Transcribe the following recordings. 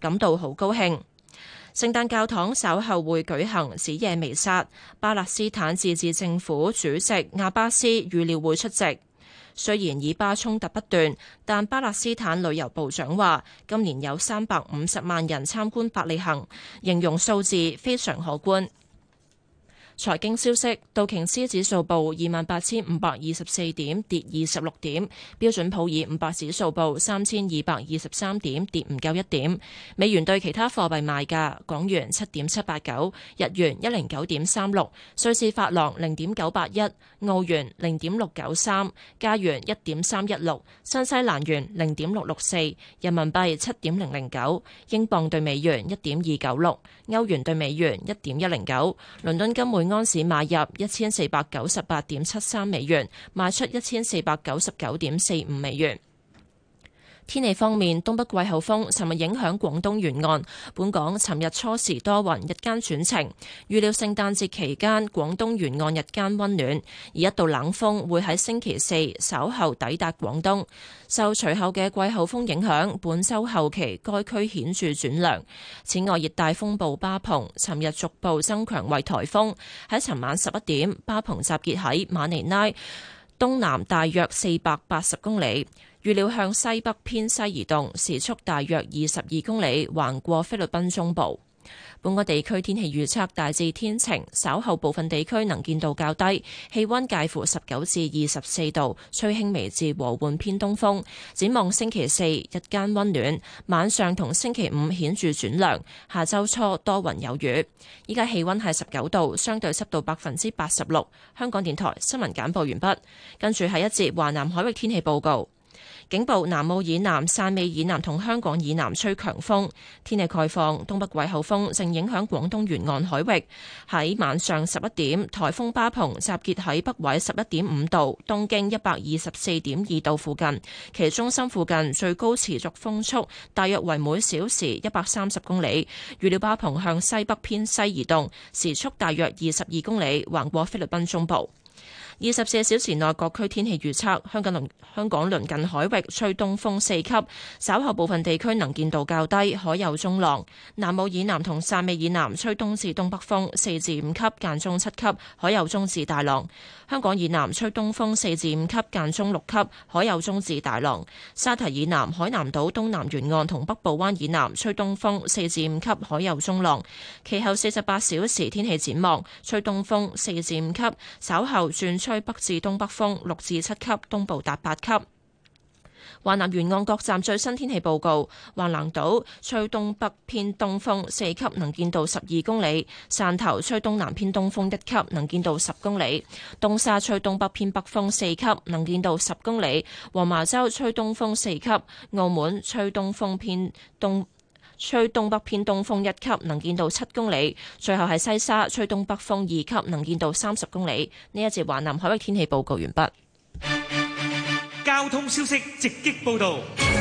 感到好高興。聖誕教堂稍後會舉行子夜彌撒，巴勒斯坦自治政府主席亞巴斯預料會出席。雖然以巴衝突不斷，但巴勒斯坦旅遊部長話，今年有350萬人參觀伯利恆，形容數字非常可觀。財經消息，道瓊斯指數報28,524點，跌26點；標準普爾500指數報3,223點，跌唔夠1點。美元對其他貨幣賣價：港元7.789，日元109.36，瑞士法郎0.981，澳元0.693，加元1.316，新西蘭元0.664，人民幣7.009，英鎊對美元1.296，歐元對美元1.109，倫敦金每安士買入1498.73美元，賣出1499.45美元。天氣方面，東北季候風尋日影響廣東沿岸，本港尋日初時多雲，日間轉晴。預料聖誕節期間廣東沿岸日間溫暖，而一道冷鋒會喺星期四稍後抵達廣東。受隨後嘅季候風影響，本週後期該區顯著轉涼。此外，熱帶風暴巴蓬尋日逐步增強為颱風，喺尋晚11點，巴蓬集結喺馬尼拉東南大約480公里。預料向西北偏西移動，時速大約22公里，橫過菲律賓中部。本港地區天氣預測大致天晴，稍後部分地區能見度較低，氣溫介乎19至24度，吹輕微至和緩偏東風。展望星期四日間溫暖，晚上同星期五顯著轉涼，下周初多雲有雨。依家氣溫係19度，相對濕度86%。香港電台新聞簡報完畢，跟住係一節華南海域天氣報告。警報：南澳以南、汕尾以南同香港以南吹強風。天氣概況：東北季候風正影響廣東沿岸海域。喺晚上11點，颱風巴蓬集結喺北緯11.5度、東經124.2度附近，其中心附近最高持續風速大約為每小時130公里。預料巴蓬向西北偏西移動，時速大約22公里，橫過菲律賓中部。24小時內各區天氣預測：香港鄰近海域吹東風4級，稍後部分地區能見度較低，海有中浪。南澳以南同汕尾以南吹東至東北風4至5級，間中7級，海有中至大浪。香港以南吹東風4至5級，間中6級，海有中至大浪。沙堤以南、海南島東南沿岸同北部灣以南吹東風4至5級，海有中浪。其後48小時天氣展望：吹東風4至5級，稍後轉吹北至東北風6至7級，東部達8級。華南沿岸各站最新天氣報告：橫瀾島吹東北偏東風4級，能見度12公里；汕頭吹東南偏東風1級，能見度10公里；東沙吹東北偏北風4級，能見度10公里；黃茅洲吹東風4級；澳門吹東北偏東風1級，能見度7公里。最後係西沙吹東北風2級，能見度30公里。呢一節華南海域天氣報告完畢。 交通消息直擊報道。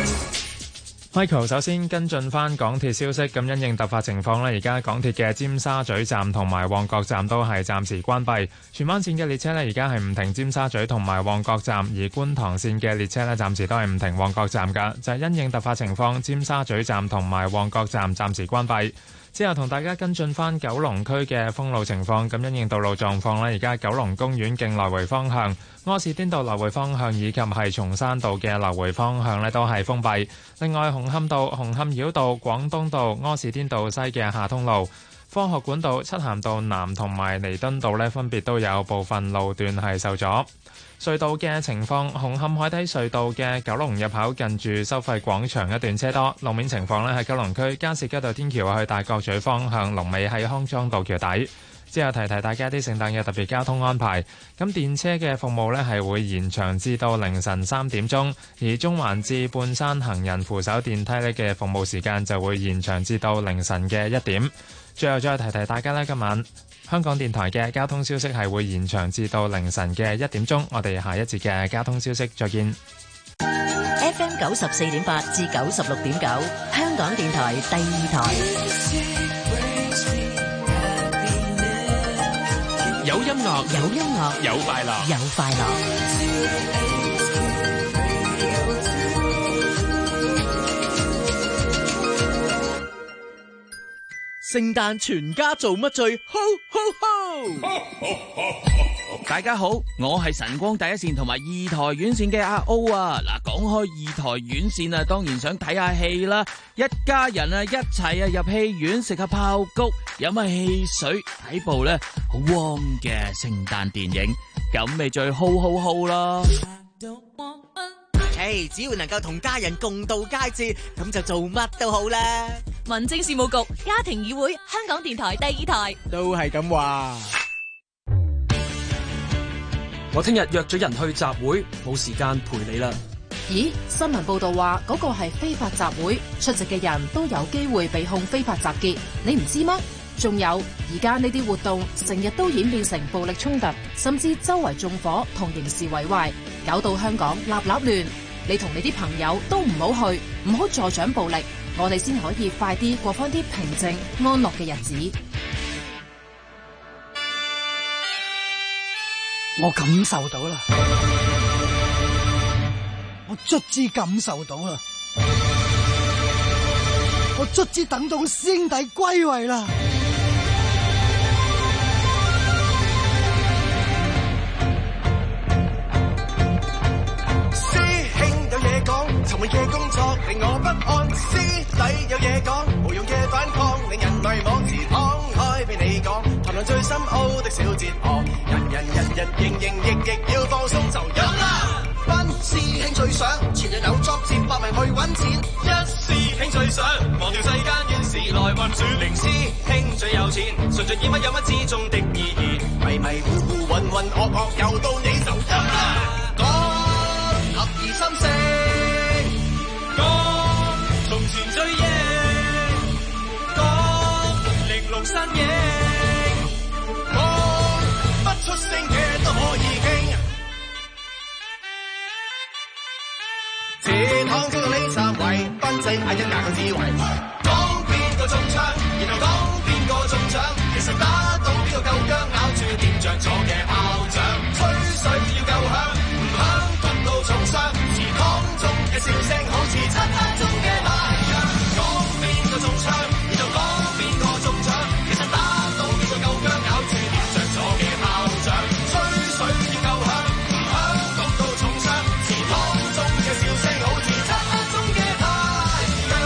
Michael 首先跟進翻港鐵消息，咁因應突發情況呢，而家港鐵嘅尖沙咀站同埋旺角站都係暫時關閉。荃灣線嘅列車呢，而家係唔停尖沙咀同埋旺角站，而觀塘線嘅列車呢，暫時都係唔停旺角站㗎，就係因應突發情況，尖沙咀站同埋旺角站暫時關閉。之後同大家跟進翻九龍區嘅封路情況，咁因應道路狀況呢，而家九龍公園徑來回方向、柯士甸道來回方向以及係松山道嘅來回方向呢都係封閉。另外，紅磡道、紅磡繞道、廣東道、柯士甸道西嘅下通路、科學館道、漆咸道南同埋彌敦道呢分別都有部分路段係受阻。隧道嘅情況，紅磡海底隧道嘅九龍入口近住收費廣場一段車多。路面情況呢，喺九龍區加士居道天橋去大角咀方向，龍尾喺康莊道橋底。之後提提大家啲聖誕嘅特別交通安排。咁電車嘅服務呢係會延長至到凌晨3點鐘，而中環至半山行人扶手電梯呢嘅服務時間就會延長至到凌晨嘅1點。最後再提提大家呢，今晚香港電台嘅交通消息係會延長至到凌晨嘅1點鐘。我哋下一節嘅交通消息再見。 FM 94.8至96.9，香港電台第2台。 有音樂， 有音樂， 有快樂， 有快樂。 聖誕全家做乜最 Ho Ho Ho！大家好，我係晨光第一線同埋二台院線嘅阿 O 啊！嗱，講開二台院線啊，當然想睇下戲啦，一家人啊一齊啊入戲院食下爆谷，飲下汽水，睇部咧好 warm 嘅聖誕電影，咁咪最 Ho Ho Ho 咯！ 只要能夠同家人共度佳節，咁就做乜都好啦。 民政事務局家庭議會，香港電台第2台都係咁話。 我聽日約咗人去集會，冇時間陪你啦。 咦？新聞報道話嗰個係非法集會，出席嘅人都有機會被控非法集結，你唔知咩？仲有，而家呢啲活動成日都演變成暴力衝突，甚至周圍縱火同刑事毀壞，搞到香港立立亂。你同你啲朋友都唔好去，唔好助長暴力，我哋先可以快啲過返啲平靜安樂嘅日子。 我感受到啦，我卒之感受到啦，我卒之等到師兄弟歸位啦。 沉悶嘅工作令我不安，師弟有嘢講，無用嘅反抗令人迷惘，自敞開俾你講，談論最深奧的小哲學，人亦要放鬆就有啦。班師兄最想前日有作接百名去揾錢，一師兄最想忘掉世間怨事來運轉，零師兄最有錢，純粹以乜有乜之中的意義，迷迷糊糊渾渾噩噩又到你就有啦。講合而心聲。從前最英，講玲瓏身影，講不出聲嘅都可以傾。這趟中到呢三位，賓仔嗌一嗌個智慧，講邊個中槍，然後講邊個中獎，其實打到邊個夠薑，咬住掂着咗嘅炮仗，吹水要夠響，唔響焗到重傷，祠堂中嘅笑聲好似漆黑中嘅太陽，講邊個中槍，然後講邊個中獎，其實打到邊個夠薑，咬住掂着咗嘅炮仗，吹水要夠響，唔響焗到重傷，祠堂中嘅笑聲好似漆黑中嘅太陽。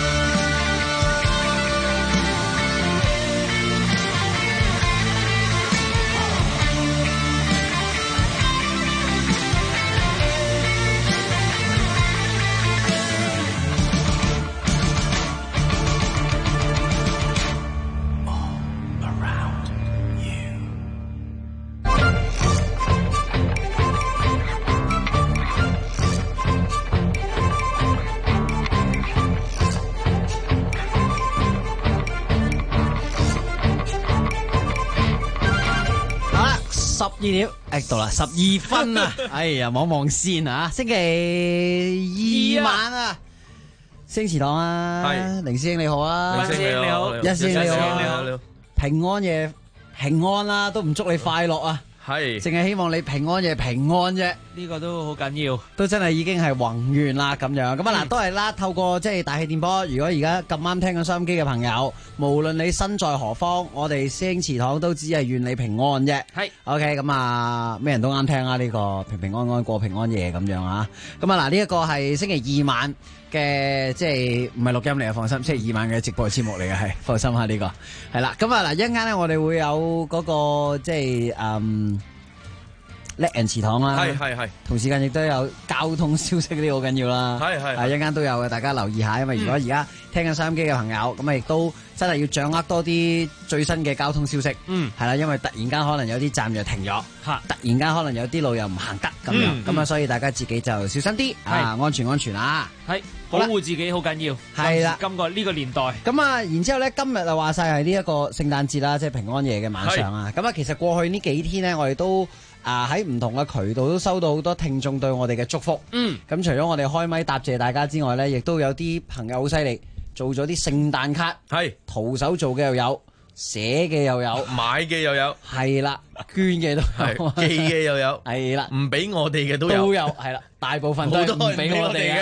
12點，到啦，12分啊！哎呀，望望先啊，星期二晚啊，星祠堂啊，凌師兄你好啊， 凌師兄你好， 一師兄你好啊， 你好， 平安夜平安啦，都唔祝你快樂啊！ 係， 淨係希望你平安夜平安啫。 呢個都好緊要， 都真係已經係宏願啦咁樣。咁啊嗱，都係啦。透過即係大氣電波，如果而家咁啱聽緊收音機嘅朋友，無論你身在何方，我哋師兄祠堂都只係願你平安啫。係 OK， 咁啊，咩人都啱聽啊！呢個平平安安過平安夜咁樣啊。咁啊嗱，呢一個係星期二晚嘅，即係唔係錄音嚟啊？放心，星期二晚嘅直播節目嚟嘅，係放心下呢個係啦。咁啊嗱，一陣間咧，我哋會有嗰個即係叻人祠堂啦，係，同時間亦都有交通消息，呢啲好緊要啦，係，一陣間都有嘅，大家留意下，因為如果而家聽緊收音機嘅朋友，咁啊亦都真係要掌握多啲最新嘅交通消息，係啦，因為突然間可能有啲站又停咗，突然間可能有啲路又唔行得咁樣，咁啊，所以大家自己就小心啲，安全啊，係， 保護自己好緊要，係啦，今個呢個年代， 咁啊，然之後咧，今日啊話晒係呢一個聖誕節啦，即係平安夜嘅晚上啊，咁啊，其實過去呢幾天咧，我哋都喺唔同嘅渠道都收到好多聽眾對我哋嘅祝福。咁除咗我哋開咪答謝大家之外咧，亦都有啲朋友好犀利，做咗啲聖誕卡，徒手做嘅又有，寫嘅又有，買嘅又有，係啦，捐嘅都有，寄嘅又有，係啦，唔俾我哋嘅都有，係啦，大部分都係唔俾我哋嘅。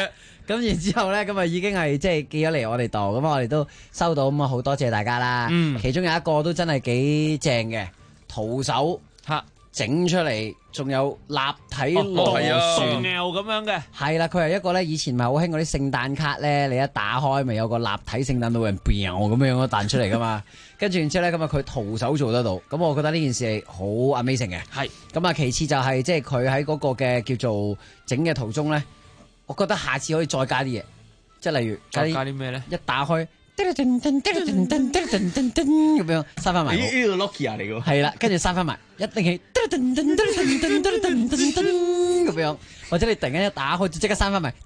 咁然之後咧，咁啊已經係即係寄咗嚟我哋度，咁我哋都收到，咁啊好多謝大家啦。其中有一個都真係幾正嘅，徒手整出嚟，仲有立體螺旋咁樣嘅。 係啦，佢係一個咧，以前咪好興嗰啲聖誕卡咧，你一打開咪有個立體聖誕老人咁樣彈出嚟噶嘛。跟住然之後咧，咁啊佢徒手做得到，咁我覺得呢件事係好 amazing 嘅。係咁啊，其次就係即係佢喺嗰個嘅叫做整嘅途中咧，我覺得下次可以再加啲嘢，即係例如加啲咩咧？ 一打開。咁樣閂翻埋， 呢個 Nokia 嚟嘅， 係啦，跟住閂翻埋，一定係咁樣，或者你突然間一打開就即刻閂翻埋。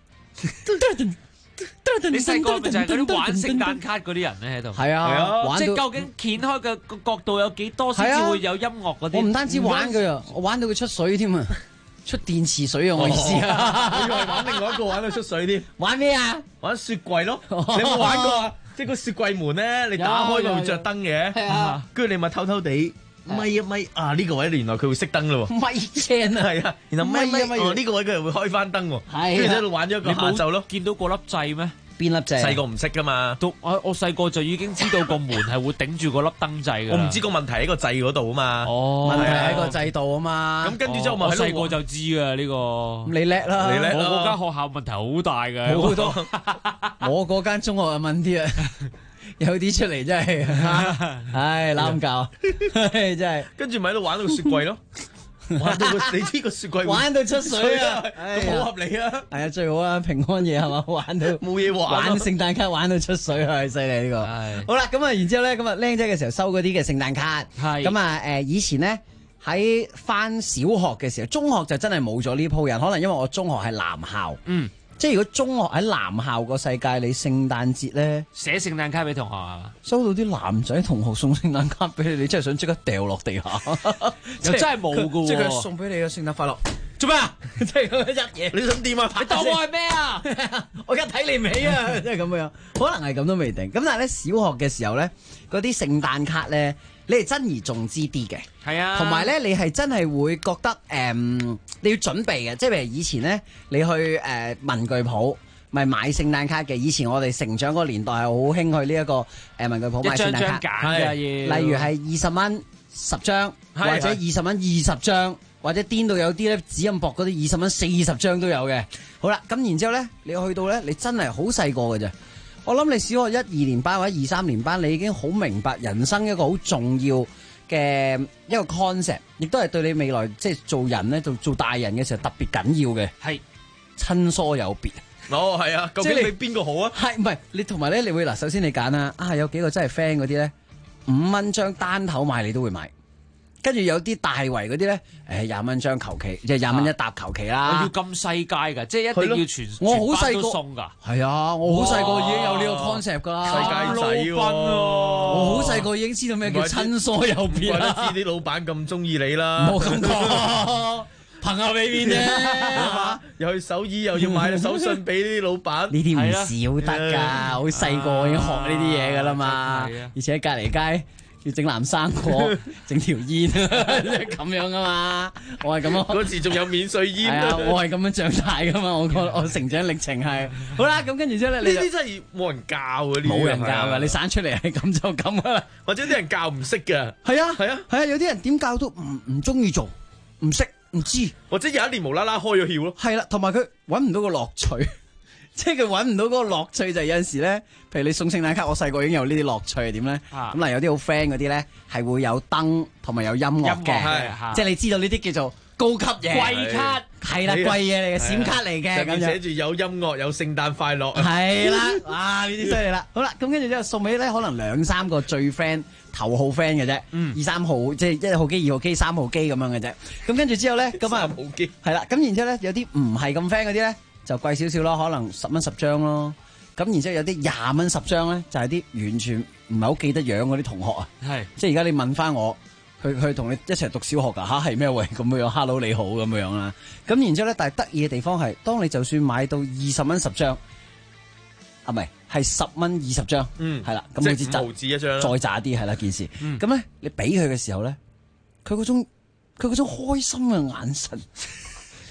你細個咪就係嗰啲玩聖誕卡嗰啲人咧喺度， 係啊， 即係究竟掀開嘅個角度有幾多先至會有音樂嗰啲？ 我唔單止玩佢啊，我玩到佢出水添啊！出電池水啊！我意思啊， 我以為玩另外一個玩到出水添。 玩咩啊？ 玩雪櫃咯。你有冇玩過啊？即係個雪櫃門咧，你打開咪會着燈嘅。係啊。跟住你咪偷偷地咪一咪啊！呢個位原來佢會熄燈咯喎。 咪聲啊！ 係啊。然後咪呢個位佢又會開翻燈喎。係。跟住喺度玩咗一個下晝咯。 見到嗰粒掣咩？ 邊粒掣？ 細個唔識噶嘛。 我細個就已經知道個門係會頂住嗰粒燈掣㗎。 我唔知個問題喺個掣嗰度啊嘛。 哦。問題喺個掣度啊嘛。 咁跟住之後我細個就知㗎呢個。 你叻啦！ 我嗰間學校問題好大㗎。 好多。我嗰間中學啊問啲啊，有啲出嚟真係，唉攬教，真係。 跟住咪喺度玩到個雪櫃咯。玩到你知個雪櫃玩到出水啊， 都好合理啊！ 係啊，最好啊，平安夜係嘛，玩到冇嘢玩， 玩聖誕卡玩到出水啊，犀利呢個。好啦，咁啊，然之後咧，咁啊，僆仔嘅時候收嗰啲嘅聖誕卡，咁啊，以前咧喺翻小學嘅時候，中學就真係冇咗呢鋪人，可能因為我中學係男校，即係如果中學喺男校個世界，你聖誕節咧寫聖誕卡俾同學啊， 收到啲男仔同學送聖誕卡俾你，你真係想即刻掉落地下， 又真係冇噶喎， 即係佢送俾你嘅聖誕快樂，做咩啊？即係咁樣一嘢， 你想點啊？ 你當我係咩啊？ 我而家睇你唔起啊！即係咁樣，可能係咁都未定。咁但係咧，小學嘅時候咧，嗰啲聖誕卡咧，你係珍而重之啲嘅， 係啊， 同埋咧，你係真係會覺得你要準備嘅，即係譬如以前咧，你去文具鋪咪買聖誕卡嘅。以前我哋成長嗰個年代係好興去呢一個文具鋪買聖誕卡，例如係20蚊10張，或者20蚊20張，或者癲到有啲咧紙咁薄嗰啲20蚊40張都有嘅。好啦，咁然之後咧，你去到咧，你真係好細個嘅啫。我諗你小學1、2年班或者2、3年班，你已經好明白人生一個好重要嘅一個 concept， 亦都係對你未來即係做人咧，做大人嘅時候特別緊要嘅，係親疏有別。 哦，係啊，究竟你邊個好啊？ 係唔係你同埋咧？你會嗱，首先你揀啦，有幾個真係 friend 嗰啲咧，5蚊張單頭買你都會買。跟住有啲大圍嗰啲咧，20蚊張求其，即係20蚊一沓求其啦。 我要咁世界㗎，即係一定要全班都送㗎。 係啊，我好細個已經有呢個 concept 㗎啦。 世界仔喎， 我好細個已經知道咩叫親疏有別啦。 怪得知啲老闆咁中意你啦。 冇咁講，朋友俾面啫。 又去首爾又要買手信俾啲老闆， 呢啲唔少得㗎。好細個已經學呢啲嘢㗎啦嘛。而且隔離街要整藍生果，整條煙，即係咁樣啊嘛！我係咁咯。 嗰時仲有免稅煙。 係啊，我係咁樣長大噶嘛！我成長歷程係好啦。咁跟住之後咧， 呢啲真係冇人教嘅， 冇人教㗎。你生出嚟係咁就咁噶啦。 或者啲人教唔識嘅。 係啊係啊係啊！有啲人點教都唔中意做，唔識唔知， 或者有一年無啦啦開咗竅咯。 係啦，同埋佢揾唔到個樂趣。即係佢揾唔到嗰個樂趣，就係有陣時咧，譬如你送聖誕卡，我細個已經有呢啲樂趣係點咧？咁嗱，有啲好 friend 嗰啲咧，係會有燈同埋有音樂嘅，即係你知道呢啲叫做高級嘢， 貴卡係啦，貴嘢嚟嘅閃卡嚟嘅，咁寫住有音樂有聖誕快樂， 係啦，哇！呢啲犀利啦。好啦，咁跟住之後送俾咧，可能2、3個最 friend 頭號 friend 嘅啫，2、3號即係1號機、2號機、3號機咁樣嘅啫。咁跟住之後咧，咁啊， 3號機係啦。咁然之後咧，有啲唔係咁 friend 嗰啲咧，就貴少少咯，可能10蚊10張咯。咁然之後有啲20蚊10張咧，就係啲完全唔係好記得樣嗰啲同學啊。係，即係而家你問翻我，佢同你一齊讀小學㗎嚇，係咩喂咁樣 ？Hello 你好咁樣啦。咁然之後咧，但係得意嘅地方係，當你就算買到20蚊10張，啊唔係10蚊20張，係啦，咁好似 5毫紙一張， 再渣啲係啦件事。咁咧你俾佢嘅時候咧，佢嗰種開心嘅眼神。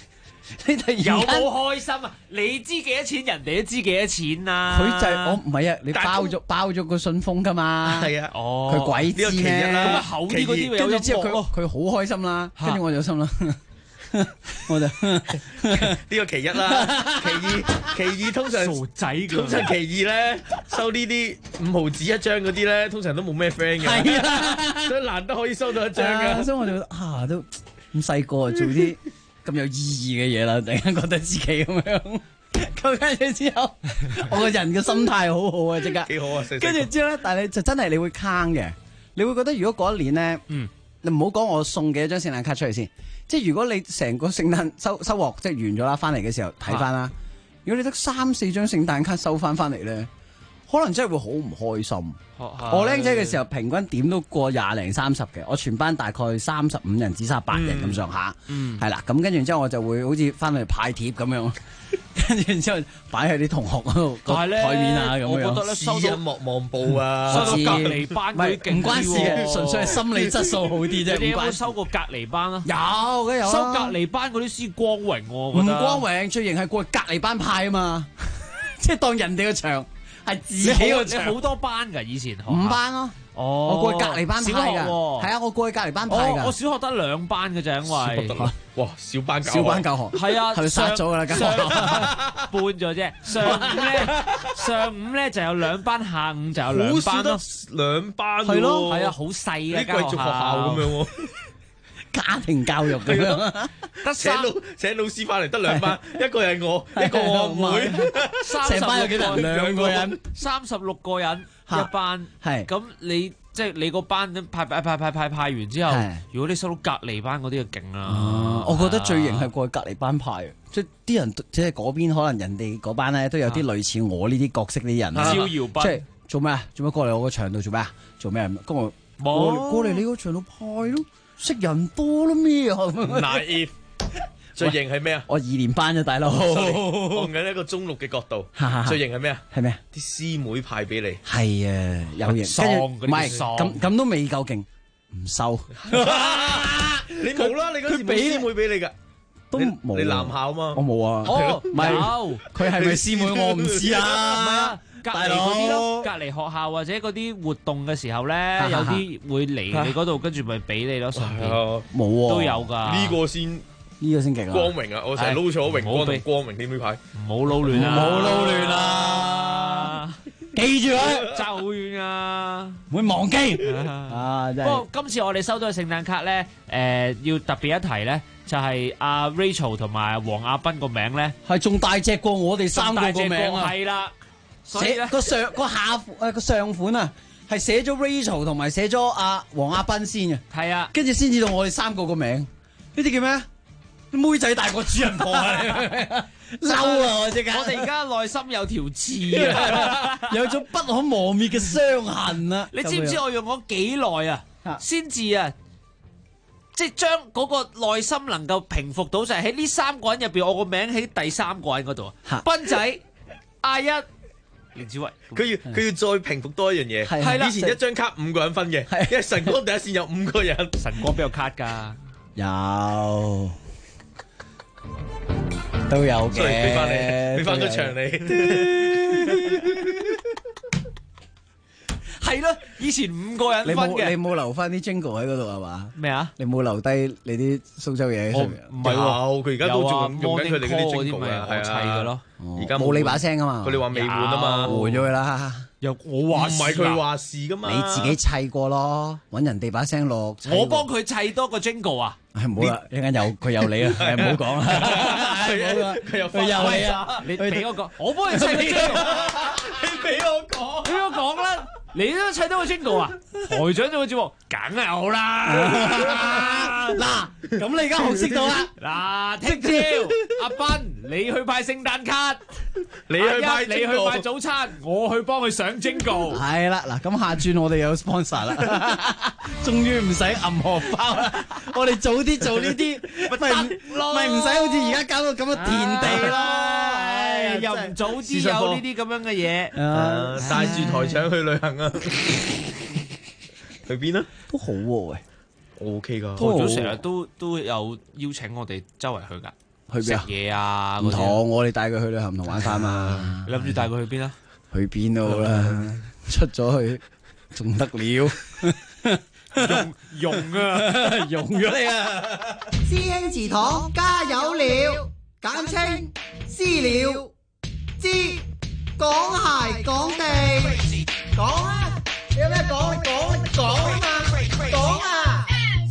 你突然間有冇開心啊？你知幾多錢，人哋都知幾多錢啊！ 佢就係我唔係啊，你包咗個信封㗎嘛。 係啊， 佢鬼知咩？ 咁厚啲嗰啲咪有音樂咯。 跟住之後佢好開心啦，跟住我就心啦。我就呢個其一啦，其二通常傻仔通常其二咧收呢啲5毫紙一張嗰啲咧，通常都冇咩 friend 嘅，係啊，所以難得可以收到一張嘅， 所以我就覺得都咁細個做啲咁有意義嘅嘢啦，突然間覺得自己咁樣，咁跟住之後，我個人嘅心態好好啊，即刻幾好啊， 跟住之後咧，但係你就真係你會坑嘅，你會覺得如果嗰一年咧，你唔好講我送幾多張聖誕卡出嚟先。即係如果你成個聖誕收穫即係完咗啦，翻嚟嘅時候睇翻啦。如果你得3-4張聖誕卡收翻嚟咧，可能真係會好唔開心。我僆仔嘅時候平均點都過20零30嘅，我全班大概35人至38人咁上下，係啦。咁跟住之後我就會好似翻去派貼咁樣，跟住之後擺喺啲同學嗰度台面啊咁樣。 我覺得咧收到莫望報啊， 收到隔離班嗰啲勁啲喎， 唔關事嘅，純粹係心理質素好啲啫。 你有冇收過隔離班啊？ 有嘅有。 收隔離班嗰啲先光榮喎， 唔光榮，最型係過隔離班派啊嘛，即係當人哋個場係自己個場。 你好多班㗎以前 5班咯。我過去隔離班派㗎，係啊，我過去隔離班派㗎。 我小學得2班嘅啫，因為哇，小班教學係啊， 係咪殺咗㗎啦？ 搬咗啫。上午咧就有2班，下午就有2班咯。 2班係咯，係啊，好細嘅啲貴族學校咁樣喎。 家庭教育咁樣， 得請老師翻嚟得2班，一個係我，一個我妹， 成班有幾多人？2個人 ，36個人一班，係咁你即係你個班派完之後，如果你收到隔離班嗰啲就勁啦。 我覺得最型係過去隔離班派，即係啲人即係嗰邊可能人哋嗰班咧都有啲類似我呢啲角色啲人， 招搖班， 即係做咩啊？做咩過嚟我個場度做咩啊？做咩？咁我過嚟你個場度派咯。識人多啦咩啊？ naive 最型係咩啊？ 我2年班啫，大佬。 我用緊一個中六嘅角度，最型係咩啊？ 係咩啊？ 啲師妹派俾你。 係啊，有型。唔係咁都未夠勁，唔收。 你冇啦，你嗰時冇師妹俾你㗎。 都冇。 你男校嘛？ 我冇啊。 唔係佢係咪師妹我唔知啊。 隔離嗰啲咯，隔離學校或者嗰啲活動嘅時候咧，有啲會嚟你嗰度，跟住咪俾你咯，順便冇喎， 都有㗎。 呢個先勁啊！ 光榮啊！我成日撈錯榮光同光榮添呢排， 唔好撈亂啊！ 唔好撈亂啊！記住佢， 爭好遠啊！ 唔會忘記啊！ 不過今次我哋收到嘅聖誕卡咧，要特別一提咧，就係阿 Rachel 同埋黃亞斌個名咧， 係仲大隻過我哋3個個名啊！ 係啦。 寫個上款啊，係寫咗 Rachel 同埋寫咗阿黃亞斌先嘅， 係啊， 跟住先至到我哋3個個名，呢啲叫咩？妹仔大過主人婆啊！嬲啊！我即刻， 我哋而家內心有條刺啊， 有種不可磨滅嘅傷痕啊！ 你知唔知我用咗幾耐啊？先至啊，即係將嗰個內心能夠平復到，就係喺呢3個人入邊，我個名喺第3個人嗰度啊，斌仔、阿一。連子偉， 佢要再平復多一樣嘢，係啦。以前一張卡5個人分嘅，因為晨光第一線有5個人。 晨光邊有卡㗎？ 有，都有嘅。 俾翻你，俾翻個場你。 係咯，以前5個人分嘅。 你冇留翻啲 jingle 喺嗰度係嘛？ 咩啊？ 你冇留低你啲蘇州嘢喺上面？ 唔係喎，佢而家都仲用緊佢哋嗰啲 jingle 啊， 係砌嘅咯。 而家冇你把聲啊嘛， 佢哋話未換啊嘛， 換咗佢啦。 又我話唔係佢話事噶嘛， 你自己砌過咯，揾人哋把聲落。 我幫佢砌多個 jingle 啊！ 唔好啦，一陣間佢有你啊，唔好講啦。 佢有你啊！ 你俾我講，我幫你砌個 jingle。 你俾我講， 俾我講啦！你都砌多個 jingle 啊？台長做嘅節目，梗係好啦。 嗱，咁你而家學識到啦。 嗱，聽朝阿斌，你去派聖誕卡， 你去派早餐，我去幫佢上 jingle。 係啦，嗱，咁下轉我哋有 sponsor 啦，終於唔使揞荷包啦。我哋早啲做呢啲，咪唔使好似而家搞到咁嘅田地咯。 又唔早知有呢啲咁樣嘅嘢， 帶住台長去旅行啊！去邊啊？ 都好喎，喂 ，OK 噶。 台長成日都有邀請我哋周圍去噶。 去邊啊？ 食嘢啊？ 唔同，我哋帶佢去旅行唔同玩法嘛。 你諗住帶佢去邊啊？ 去邊都好啦，出咗去仲得了？ 用啊， 用咗你啊！ 師兄祠堂加油了，簡稱私了。知講鞋講地，講啊！你有咩講？你講啊嘛，講啊！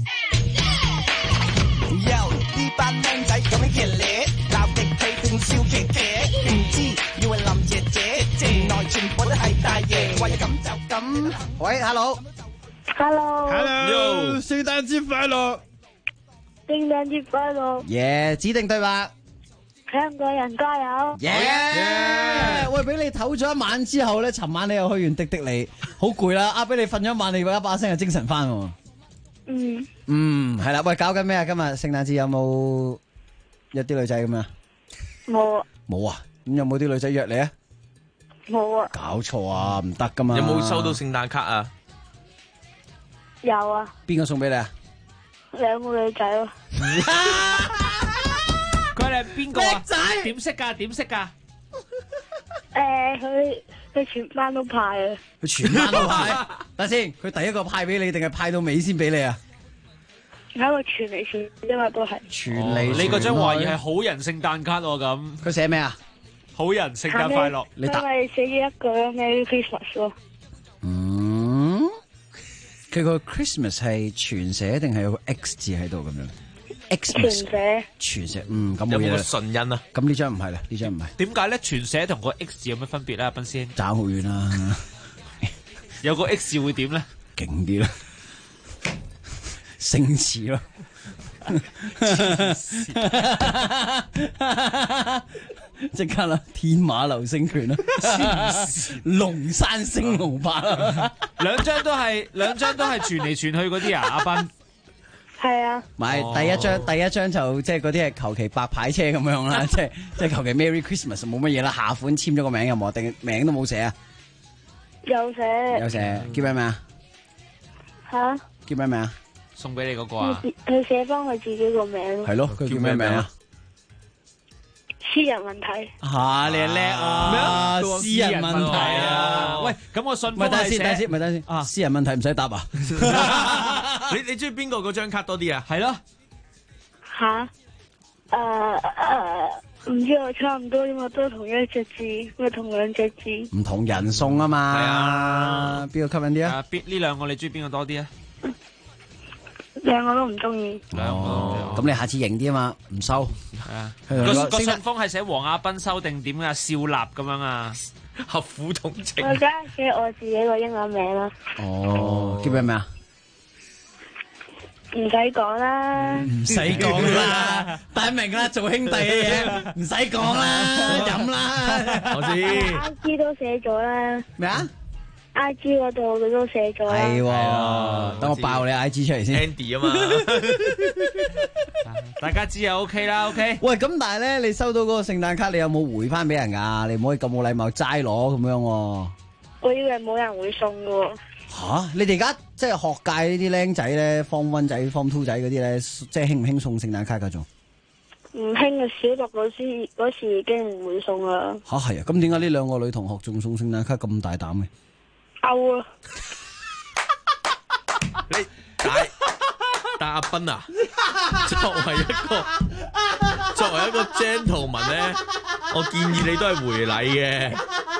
Yo， 呢班靚仔咁樣熱烈，鬧極氣定笑騎騎，唔知以為林姐姐，城內全部都係大爺，話咁就咁。 喂 ，hello，hello，hello，聖誕節快樂！ 聖誕節快樂！ 耶，指定對白。 香港人加油！ 喂，俾你唞咗一晚之後咧，尋晚你又去完迪迪尼，好攰啦。俾你瞓咗一晚，你一把聲就精神翻。係啦。喂，搞緊咩啊？今日聖誕節有冇約啲女仔咁啊？ 冇啊。 冇啊？咁有冇啲女仔約你啊？ 冇啊。 搞錯啊，唔得噶嘛。 有冇收到聖誕卡啊？ 有啊。 邊個送俾你啊 ？2個女仔咯。 佢哋邊個啊？點識噶？點識噶？ 佢全班都派啊！ 佢全班都派，等先，佢第一個派俾你，定係派到尾先俾你啊？ 係一個傳嚟傳，因為都係傳嚟。 你嗰張懷疑係好人聖誕卡喎咁。 佢寫咩啊？ 好人聖誕快樂。 你答。佢寫咗一句 Merry Christmas 咯。 佢個 Christmas 係全寫定係有個 X 字喺度咁樣？ 全寫， 全寫，咁冇嘢啦。 有冇個唇印啊？ 咁呢張唔係啦，呢張唔係。 點解咧？全寫同個 X 字有咩分別咧？阿斌先爭好遠啦。 有個 X 字會點咧？ 勁啲啦，星詞咯。即刻啦！天馬流星拳啦，龍山升龍霸啦， 兩張都係傳嚟傳去嗰啲啊！阿斌。 係啊， 唔係第一張就即係嗰啲係求其白牌車咁樣啦，即係求其 Merry Christmas 冇乜嘢啦，下款簽咗個名有冇？定名都冇寫啊？ 有寫。 有寫，叫咩名啊？ 吓？ 叫咩名啊？ 送俾你嗰個啊？ 佢寫翻佢自己個名。 係咯，佢叫咩名啊？ 私人問題。 你係叻啊！私人問題啊！ 喂，咁我信咪等先，私人問題唔使答啊！ 你中意邊個嗰張卡多啲啊？ 係咯。 吓？唔知我差唔多，因為都同一隻字，咪同2隻字。 唔同人送啊嘛。係啊。邊個吸引啲啊？ 呢兩個你中意邊個多啲啊 ？2個都唔中意。 咁你下次型啲啊嘛，唔收。 係啊。個信封係寫黃亞斌收定點啊？少立咁樣啊？ 合府同情。 我梗係寫我自己個英文名啦。 叫咩名啊？ 唔使講啦， 唔使講啦，大明啦，做兄弟嘅嘢唔使講啦，飲啦。 我知 ，IG 都寫咗啦。 咩啊 ？IG 嗰度佢都寫咗。 係喎，等我爆你 IG 出嚟先。 Andy 啊嘛， 大家知就 OK 啦 ，OK。 喂，咁但係咧，你收到嗰個聖誕卡，你有冇回翻俾人噶？你唔可以咁冇禮貌齋攞咁樣。 我以為冇人會送噶。 吓！你哋而家即係學界呢啲僆仔咧，Form 1仔、Form 2仔嗰啲咧，即係興唔興送聖誕卡噶仲？ 唔興啊！小學老師嗰時已經唔會送啦。 吓係啊！咁點解呢兩個女同學仲送聖誕卡咁大膽嘅？ 勾啊！ 你但阿斌啊，作為一個 gentleman 咧，我建議你都係回禮嘅。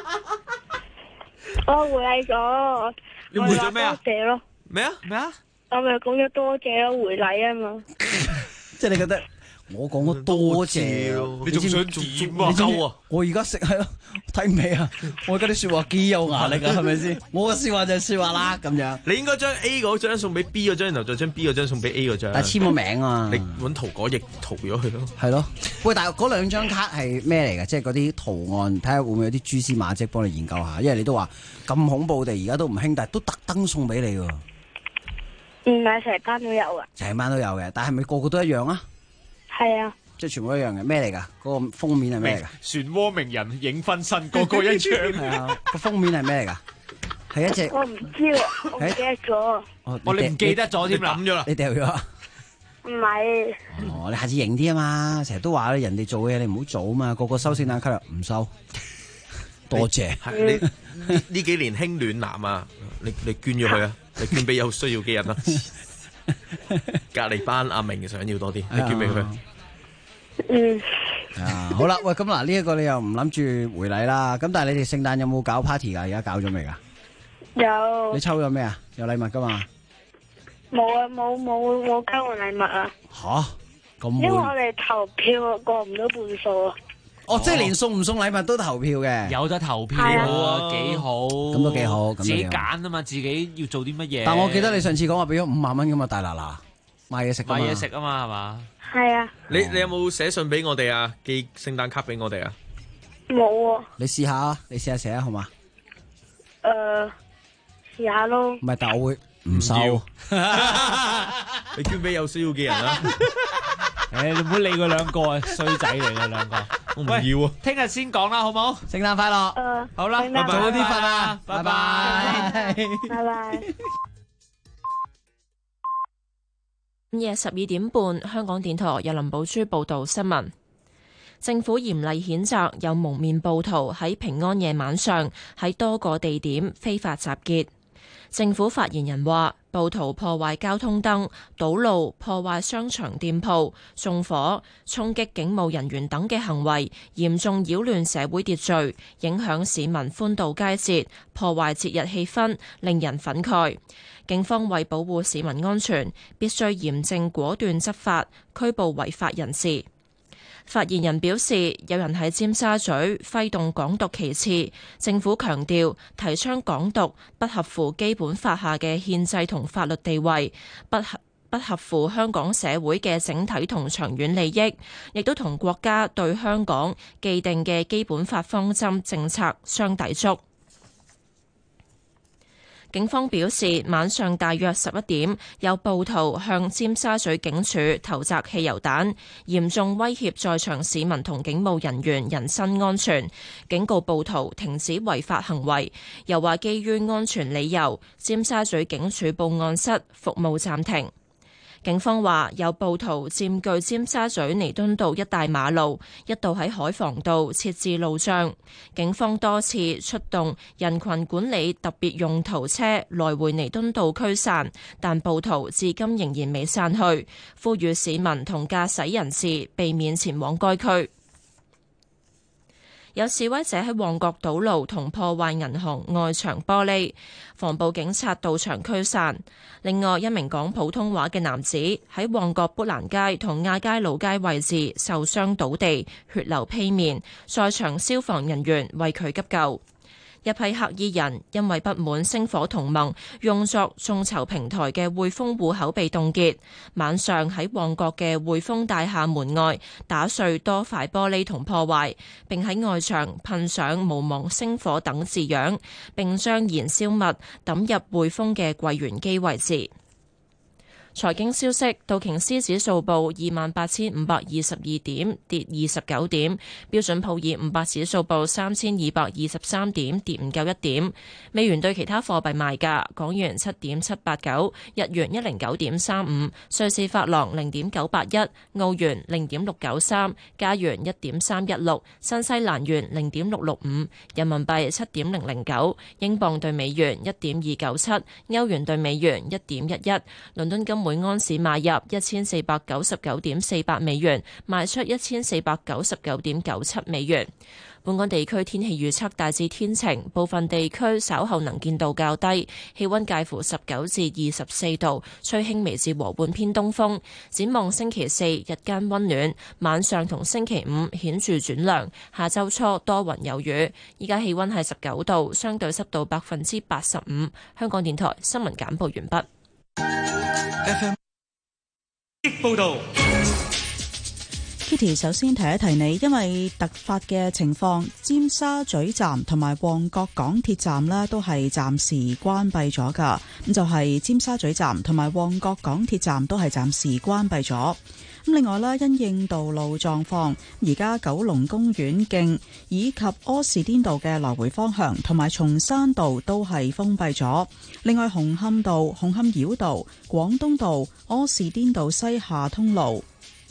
我回禮咗。 你回咗咩啊？ 多謝咯。 咩啊？ 我咪講咗多謝咯，回禮啊嘛。 即係你覺得我講咗多謝咯， 你仲想點啊？ 夠啊！我而家食係咯，睇唔起啊！我而家啲說話幾有壓力啊，係咪先？我嘅說話就係說話啦，咁樣。 你應該將 A 嗰張送俾 B 嗰張，然後再將 B 嗰張送俾 A 嗰張。 但係簽個名啊！ 你揾塗改液塗咗佢咯。 係咯。喂，但係嗰兩張卡係咩嚟㗎？即係嗰啲圖案，睇下會唔會有啲蛛絲馬跡幫你研究下。因為你都話咁恐怖地，而家都唔興，但係都特登送俾你喎。 唔係成班都有啊？ 成班都有嘅，但係咪個個都一樣啊？ 係啊。即係全部一樣嘅，咩嚟㗎？嗰個封面係咩嚟㗎？ 漩渦鳴人影分身，個個一樣。 係啊，個封面係咩嚟㗎？係一隻。 我唔知喎，我唔記得咗。 我你唔記得咗添啦， 抌咗啦， 你掉咗。 唔係。 哦，你下次型啲啊嘛，成日都話人哋做嘅嘢你唔好做啊嘛，個個收聖誕卡唔收。多謝。 你呢幾年興暖男啊，你捐咗佢啊，你捐俾有需要嘅人啊。隔離班阿明想要多啲，你捐俾佢。 嗯。 啊，好啦，喂，咁嗱呢一個你又唔諗住回禮啦，咁但係你哋聖誕有冇搞 party 噶？而家搞咗未噶？ 有。 你抽咗咩啊？有禮物噶嘛？ 冇啊，冇交換禮物啊。 吓？咁因為我哋投票過唔到半數啊。 哦，即係連送唔送禮物都投票嘅， 有得投票啊，幾好。 咁都幾好， 自己揀啊嘛，自己要做啲乜嘢。 但我記得你上次講話俾咗5萬蚊噶嘛，大嗱嗱買嘢食。 買嘢食啊嘛，係嘛？ 係啊。 你有冇寫信俾我哋啊？寄聖誕卡俾我哋啊？ 冇啊。 你試下啊，你試下寫啊，好嘛？ 試下咯。 唔係，但我會唔收。 你捐俾有需要嘅人啦。 你唔好理佢兩個啊，衰仔嚟嘅兩個。 我唔要啊。 聽日先講啦，好冇？ 聖誕快樂。 好啦， 早啲瞓啊，拜拜。 拜拜。 夜12點半，香港電台由林寶珠報道新聞。政府嚴厲譴責有蒙面暴徒喺平安夜晚上喺多個地點非法集結。政府發言人話，暴徒破壞交通燈、堵路、破壞商場店鋪、縱火、衝擊警務人員等嘅行為，嚴重擾亂社會秩序，影響市民歡度佳節，破壞節日氣氛，令人憤慨。警方為保護市民安全，必須嚴正果斷執法，拘捕違法人士。發言人表示，有人喺尖沙咀揮動港獨旗幟，政府強調提倡港獨不合乎基本法下嘅憲制同法律地位，不合乎香港社會嘅整體同長遠利益，亦都同國家對香港既定嘅基本法方針政策相抵觸。警方表示，晚上大約11點，有暴徒向尖沙咀警署投擲汽油彈，嚴重威脅在場市民同警務人員人身安全，警告暴徒停止違法行為，又話基於安全理由，尖沙咀警署報案室服務暫停。警方話有暴徒佔據尖沙咀彌敦道一帶馬路，一度喺海防道設置路障。警方多次出動人群管理特別用途車來回彌敦道驅散，但暴徒至今仍然未散去，呼籲市民同駕駛人士避免前往該區。有示威者喺旺角堵路同破壞銀行外牆玻璃，防暴警察到場驅散。另外，一名講普通話嘅男子喺旺角砵蘭街同亞皆老街位置受傷倒地，血流披面，在場消防人員為佢急救。一批黑衣人因為不滿星火同盟用作眾籌平台嘅匯豐戶口被凍結，晚上喺旺角嘅匯豐大廈門外打碎多塊玻璃同破壞，並喺外牆噴上無望星火等字樣，並將燃燒物抌入匯豐嘅櫃員機位置。財經消息，道瓊斯指數報28,522點，跌29點；標準普爾500指數報3,223點，跌唔夠1點。美元對其他貨幣賣價：港元7.789，日元109.35，瑞士法郎0.981，澳元0.693，加元1.316，新西蘭元0.665，人民幣7.009，英鎊對美元1.297，歐元對美元1.11，倫敦金每安士買入1499.48美元，賣出1499.97美元。本港地區天氣預測大致天晴，部分地區稍後能見度較低，氣溫介乎19至24度，吹輕微至和緩偏東風。展望星期四日間溫暖，晚上同星期五顯著轉涼，下周初多雲有雨。依家氣溫係19度，相對濕度85%。香港電台新聞簡報完畢。 報道。 Kitty 首先提一提你，因為突發嘅情況，尖沙咀站同埋旺角港鐵站呢都係暫時關閉咗㗎。咁就係尖沙咀站同埋旺角港鐵站都係暫時關閉咗。咁另外啦，因應道路狀況，而家九龍公園徑以及柯士甸道嘅來回方向同埋松山道都係封閉咗。另外紅磡道、紅磡繞道、廣東道、柯士甸道西下通路、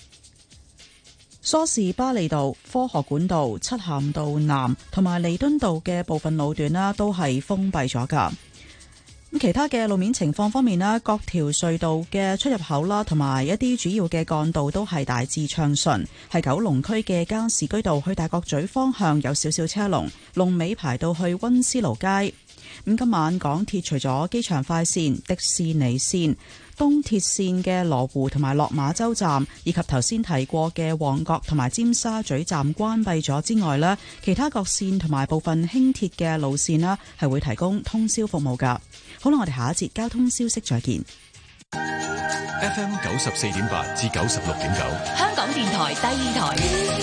梳士巴利道、科學館道、漆咸道南同埋彌敦道嘅部分路段啦，都係封閉咗㗎。咁其他嘅路面情況方面啦，各條隧道嘅出入口啦，同埋一啲主要嘅幹道都係大致暢順。係九龍區嘅加士居道去大角咀方向有少少車龍，龍尾排到去溫思勞街。咁今晚港鐵除咗機場快線、迪士尼線、東鐵線嘅羅湖同埋落馬洲站，以及頭先提過嘅旺角同埋尖沙咀站關閉咗之外呢，其他各線同埋部分輕鐵嘅路線啦，係會提供通宵服務㗎。好啦，我哋下一節交通消息再見。 FM 94.8至96.9， 香港電台第二台，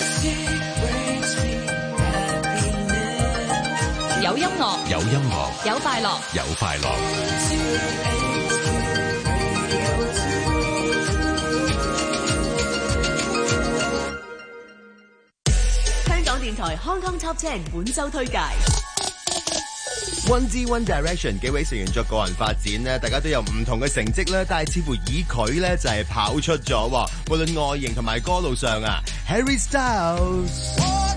有音樂， 有音樂， 有快樂， 有快樂。 香港電台 Hong Kong Top 10本周推介。 One Direction 幾位成員作個人發展咧，大家都有唔同嘅成績咧，但係似乎以佢咧就係跑出咗，無論外形同埋歌路上啊 ，Harry Styles。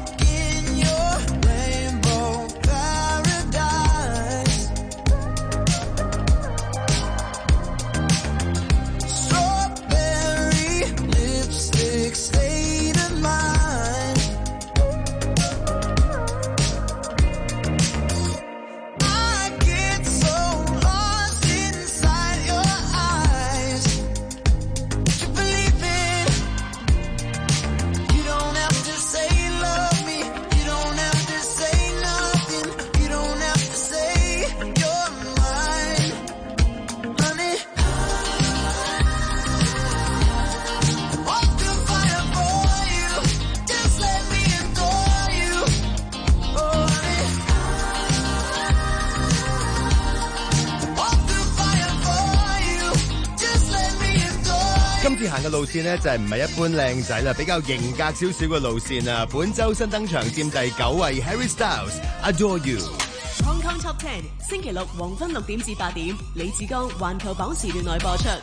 今次行嘅路線呢，就係唔係一般靚仔啦，比較型格少少嘅路線啊！本周新登場佔第9位 Harry Styles Adore You。 Hong Kong Top 10星期六黃昏6點至8點，李志剛環球榜時段內播出。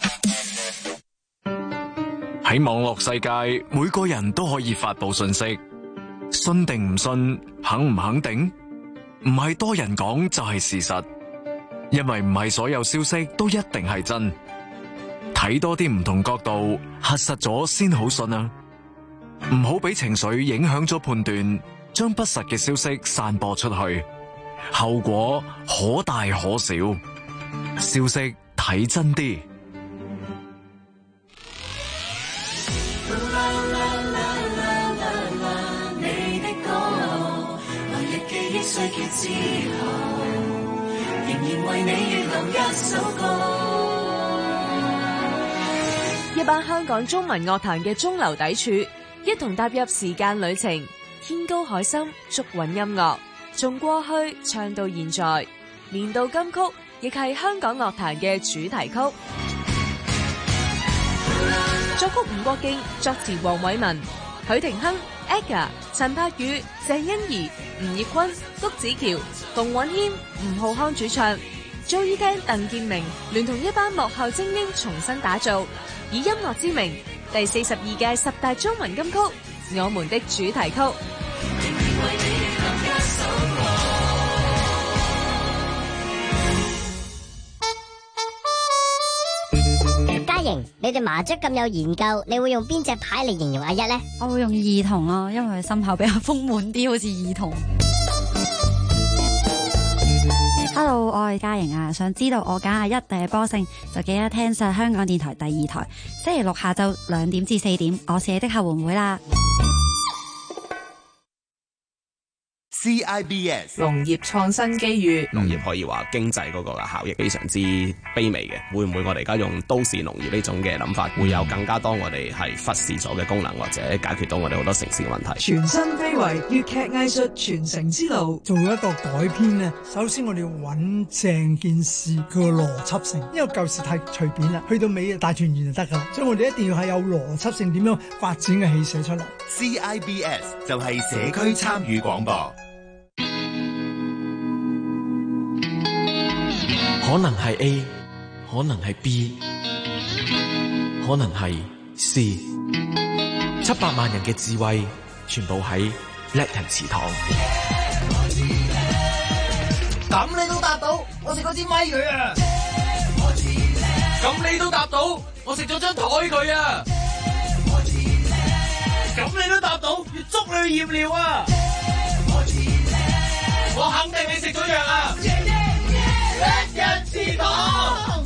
喺網絡世界，每個人都可以發佈信息，信定唔信，肯唔肯定，唔係多人講就係事實，因為唔係所有消息都一定係真。睇多啲唔同角度，核實咗先好信啊！唔好俾情緒影響咗判斷，將不實嘅消息散播出去，後果可大可小。消息睇真啲。 你的歌路，來日記憶碎缺之後，仍然為你預留一首歌。 一班香港中文樂壇嘅中流砥柱，一同踏入時間旅程，天高海深，捉穩音樂，從過去唱到現在。年度金曲亦係香港樂壇嘅主題曲。作曲吳國敬，作詞黃偉文、許廷鏗、AGA、陳柏宇、鄭欣宜、吳業坤、谷子喬、馮允謙、吳浩康主唱。Joey Tan、鄧建明聯同一班幕後精英重新打造，以音樂之名，第42屆10大中文金曲，我們的主題曲。 嘉瑩，你哋麻雀咁有研究，你會用邊隻牌嚟形容阿一呢？ 我會用兒童咯，因為佢心口比較豐滿啲，好似兒童。Hello， 我係嘉瑩啊，想知道我揀阿一定係波勝，就記得聽晒香港電台第2台，星期六下晝2點至4點，我是你的後援會啦。 CIBS 農業創新機遇。 農業可以話經濟嗰個嘅效益非常之卑微嘅，會唔會我哋而家用都市農業呢種嘅諗法，會有更加多我哋係忽視咗嘅功能，或者解決到我哋好多城市嘅問題？ 全新非遺粵劇藝術傳承之路， 做一個改編咧，首先我哋要揾正件事佢個邏輯性，因為舊時太隨便啦，去到尾大團圓就得噶啦，所以我哋一定要係有邏輯性，點樣發展嘅戲寫出嚟。 CIBS 就係社區參與廣播。 可能係 A， 可能係 B， 可能係 C。700萬人嘅智慧，全部喺叻人祠堂。 咁你都答到，我食嗰支咪佢啊！ 咁你都答到，我食咗張台佢啊！ 咁你都答到，要捉你去驗尿啊！我肯定你食咗藥啊！叻人祠堂。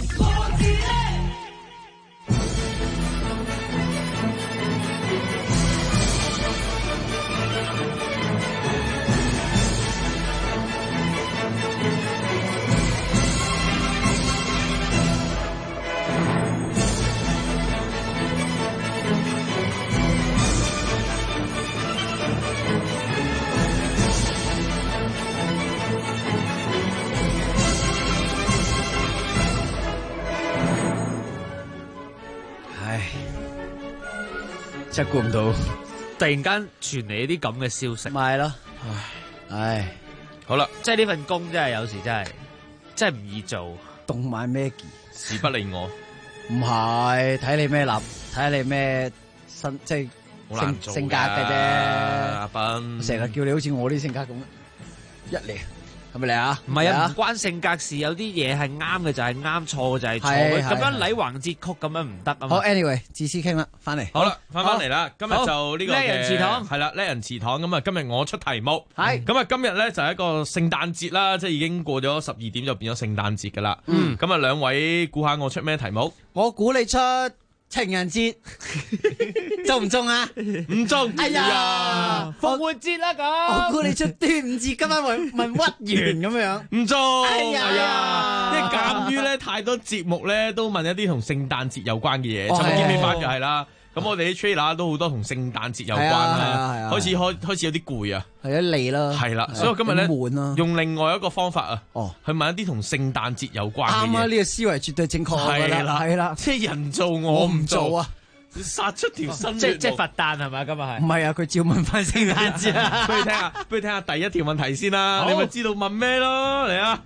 真係估唔到， 突然間傳嚟啲咁嘅消息， 咪係咯，唉， 好啦，即係呢份工真係有時真係唔易做。 動漫咩事不理我， 唔係睇你咩睇下你咩身，即係性格嘅啫。 阿斌成日叫你好似我啲性格咁，一嚟。係咪嚟啊？ 唔係啊，唔關性格事，有啲嘢係啱嘅就係啱，錯嘅就係錯。咁樣禮橫節曲咁樣唔得啊嘛。 好 ，anyway，自私傾啦，翻嚟。 好啦，翻嚟啦。今日就呢個叻人祠堂係啦，叻人祠堂咁啊。今日我出題目係咁啊。今日咧就係一個聖誕節啦，即係已經過咗12點就變咗聖誕節噶啦。咁啊，兩位估下我出咩題目？ 我估你出情人節中唔中啊？ 唔中。 哎呀， 復活節啦咁。 我估你出端午節，今晚問屈原咁樣。 唔中。 哎呀， 因為鑑於咧太多節目咧都問一啲同聖誕節有關嘅嘢，尋日見你發就係啦。咁我哋啲 trailer 都好多同聖誕節有關啦，開始有啲攰啊， 係啊嚟啦， 係啦，所以我今日咧用另外一個方法啊，去問一啲同聖誕節有關嘅嘢。 啱啊，呢個思維絕對正確㗎啦，係啦， 即係人做我唔做啊，殺出條新即係佛誕係咪？今日係唔係啊？佢照問翻聖誕節啊！ 不如聽下第一條問題先啦，你咪知道問咩咯？嚟啊！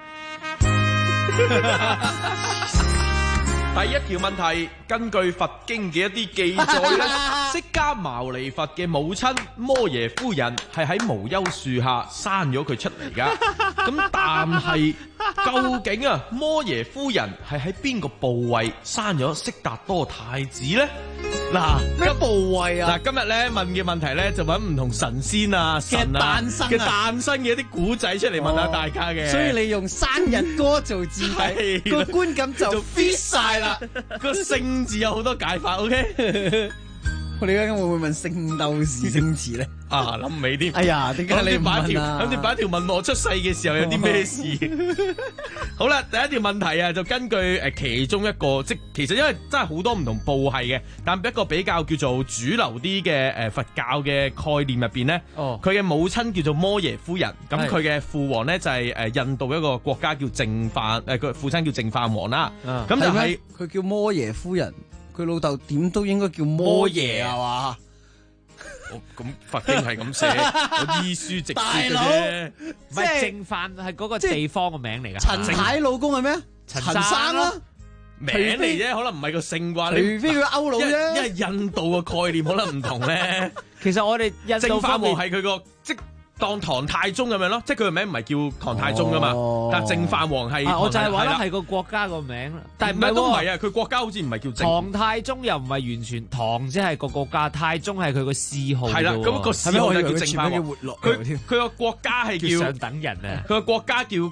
第一條問題，根據佛經嘅一啲記載咧，釋迦牟尼佛嘅母親摩耶夫人係喺無憂樹下生咗佢出嚟噶。咁但係究竟啊，摩耶夫人係喺邊個部位生咗悉達多太子咧？嗱， 咩部位啊？ 嗱，今日咧問嘅問題咧就揾唔同神仙啊、神啊嘅誕生嘅一啲古仔出嚟問下大家嘅。 所以你用生日歌做字體，個觀感就 fit 晒啦。 個聖字有好多解法 ，OK？ 我哋而家會唔會問聖鬥士星矢咧？ 啊，諗唔起添。 哎呀，點解你唔問啊？ 諗住擺條問我出世嘅時候有啲咩事？好啦，第一條問題啊，就根據其中一個，即其實因為真係好多唔同部系嘅，但一個比較叫做主流啲嘅佛教嘅概念入邊咧，佢嘅母親叫做摩耶夫人，咁佢嘅父王咧就係印度一個國家叫淨飯，佢父親叫淨飯王啦。咁就係佢叫摩耶夫人。佢老豆點都應該叫摩耶係嘛？ 咁佛經係咁寫，我依書直説嘅啫。 唔係淨飯係嗰個地方嘅名嚟㗎。 陳太老公係咩？陳生啦， 名嚟啫，可能唔係個姓啩。 除非佢歐佬啫。 因為印度嘅概念可能唔同咧。 其實我哋印度方面淨飯王係佢個即。當唐太宗咁樣咯，即係佢個名唔係叫唐太宗噶嘛，但係淨飯王係， 我就係話啦，係個國家個名，但係唔係都唔係啊，佢國家好似唔係叫淨。 唐太宗又唔係完全唐，即係個國家，太宗係佢個諡號。 係啦，咁個諡號就叫淨飯王。佢個國家係叫上等人啊， 佢個國家叫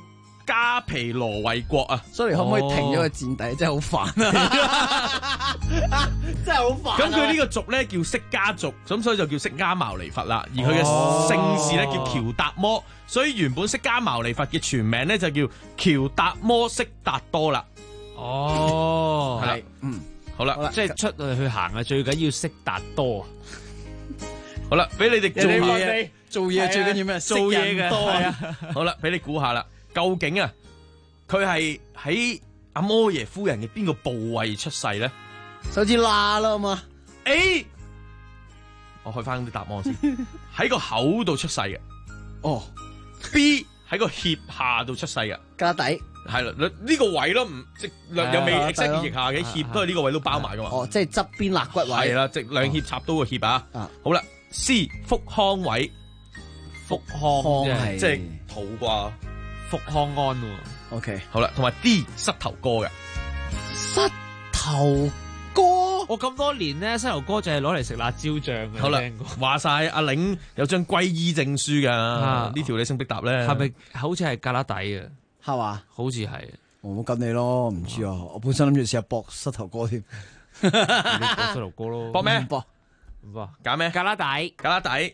加皮羅衛國啊。 所以可唔可以停咗個墊底？真係好煩啊！真係好煩啊。 咁佢呢個族咧叫釋迦族，咁所以就叫釋迦牟尼佛啦。而佢嘅姓氏咧叫喬達摩，所以原本釋迦牟尼佛嘅全名咧就叫喬達摩悉達多啦。 哦， 係，好啦， 即係出去行啊，最緊要識達多。 好啦，俾你哋做嘢最緊要咩？ 做嘢嘅多啊！ 好啦，俾你估下啦，究竟啊，佢係喺阿摩耶夫人嘅邊個部位出世咧？ 手指罅啦嘛 ，A， 我開翻啲答案先，喺個口度出世嘅。 哦 ，B 喺個腋下度出世嘅， 家底。 係啦，呢個位咯，唔即又未 exactly 腋下嘅腋都係呢個位都包埋噶嘛。 哦，即係側邊肋骨位。 係啦，即兩腋插到個腋啊。好啦 ，C 腹腔位， 腹腔即係肚啩， 腹腔安喎。 OK， 好啦，同埋 D 膝頭哥嘅。 膝頭哥， 我咁多年咧，膝頭哥就係攞嚟食辣椒醬嘅。 好啦，話晒阿玲有張歸醫證書噶，呢條你識唔識答咧？ 係咪好似係胳肋底嘅？ 係嘛？ 好似係， 我冇跟你咯，唔知啊。我本身諗住試下搏膝頭哥添， 你搏膝頭哥咯。 搏咩？ 唔搏， 揀咩？ 胳肋底， 胳肋底。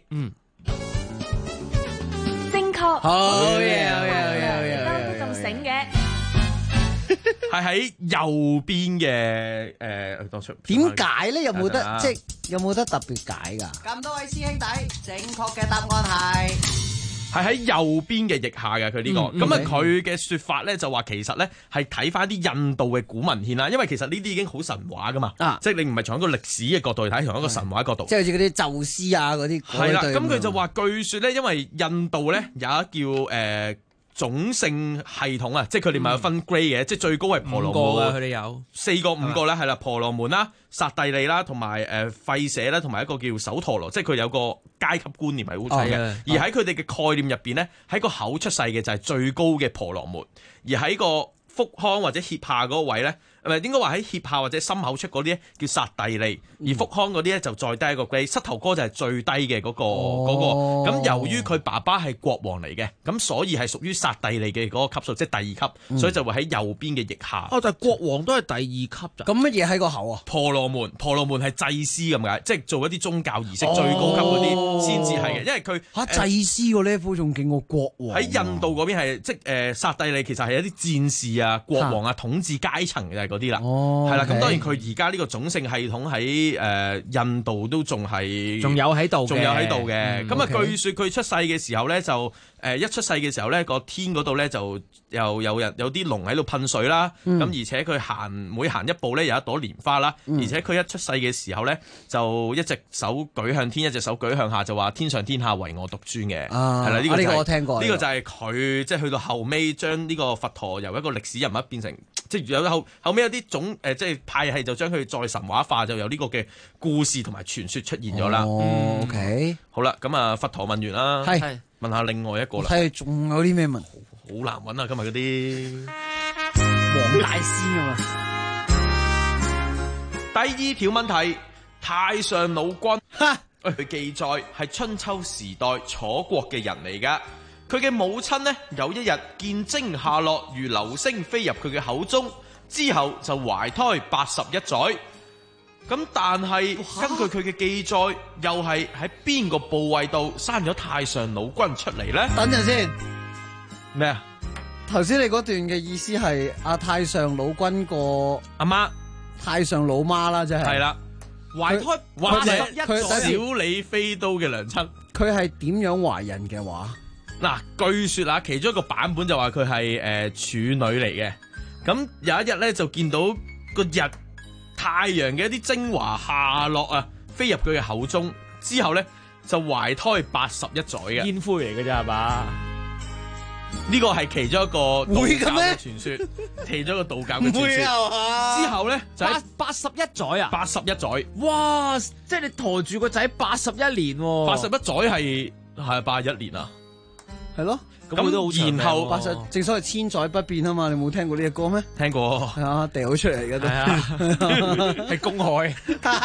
正確。 好嘢， 都咁醒嘅。 係喺右邊嘅當初。 點解咧？有冇得即係有冇得特別解㗎？ 咁多位師兄弟，正確嘅答案係喺右邊嘅腋下嘅佢呢個，咁啊佢嘅說法咧就話其實咧係睇翻啲印度嘅古文獻啦，因為其實呢啲已經好神話噶嘛，即係你唔係從一個歷史嘅角度去睇，從一個神話角度， 即係好似嗰啲宙斯啊嗰啲。 係啦，咁佢就話據說咧，因為印度咧有一叫種姓系統啊，即係佢哋咪有分 grade 嘅，即係最高係婆羅門， 佢哋有 4個5個咧，係啦，婆羅門啦、剎帝利啦，同埋吠舍啦，同埋一個叫首陀羅，即係佢有個階級觀念係好齊嘅。而喺佢哋嘅概念入邊咧，喺個口出世嘅就係最高嘅婆羅門，而喺個腹腔或者腋下嗰個位咧，應該話喺腋下或者心口出嗰啲咧叫剎帝利，而腹腔嗰啲咧就再低一個 grade，膝頭哥就係最低嘅嗰個。咁由於佢爸爸係國王嚟嘅，咁所以係屬於剎帝利嘅嗰個級數，即係第二級，所以就會喺右邊嘅腋下。 但係國王都係第二級咋？ 咁乜嘢喺個口啊？ 婆羅門係祭司咁解，即係做一啲宗教儀式最高級嗰啲先至係嘅，因為佢祭司個 level 仲勁過國王。 喺印度嗰邊係即係剎帝利其實係一啲戰士啊、國王啊、統治階層嘅嗰啲啦。係啦，咁當然佢而家呢個種姓系統喺印度都仲有喺度嘅。咁啊，據說佢出世嘅時候咧，就一出世嘅時候咧，個天嗰度咧就有啲龍喺度噴水啦。咁而且佢每行一步咧有一朵蓮花啦。而且佢一出世嘅時候咧，就一隻手舉向天，一隻手舉向下，就話天上天下唯我獨尊嘅。係啦，呢個我聽過。 呢個就係佢即係去到後尾將呢個佛陀由一個歷史人物變成即係有後尾有啲即係派系就將佢再神話化，就有呢個嘅故事同埋傳說出現咗啦。 OK， 好啦，咁啊佛陀問完啦， 係問下另外一個啦。 睇下仲有啲咩問？ 好難揾啊！今日嗰啲黃大仙啊嘛。 第二條問題，太上老君，佢記載係春秋時代楚國嘅人嚟噶。佢嘅母親呢，有一日見精下落如流星飛入佢嘅口中，之後就懷胎81載。咁但係根據佢嘅記載，又係喺邊個部位度生咗太上老君出嚟呢？ 等陣先， 咩啊？ 頭先你嗰段嘅意思係阿太上老君個阿媽， 太上老媽啦，即係。係啦，懷胎81載，小李飛刀嘅娘親。佢係點樣懷孕嘅話？嗱，據說啊，其中一個版本就話佢係處女嚟嘅。咁有一日咧，就見到個太陽嘅一啲精華下落啊，飛入佢嘅口中，之後咧就懷胎81載嘅。煙灰嚟嘅啫係嘛？呢個係其中一個道教嘅傳說，其中一個道教嘅傳說。之後咧就 81載啊 ！81載， 哇！即係你馱住個仔81年喎。 81載係81年啊！ 係咯， 咁然後正所謂千載不變啊嘛，你冇聽過呢隻歌咩？ 聽過， 係啊，掉出嚟嘅都係公海，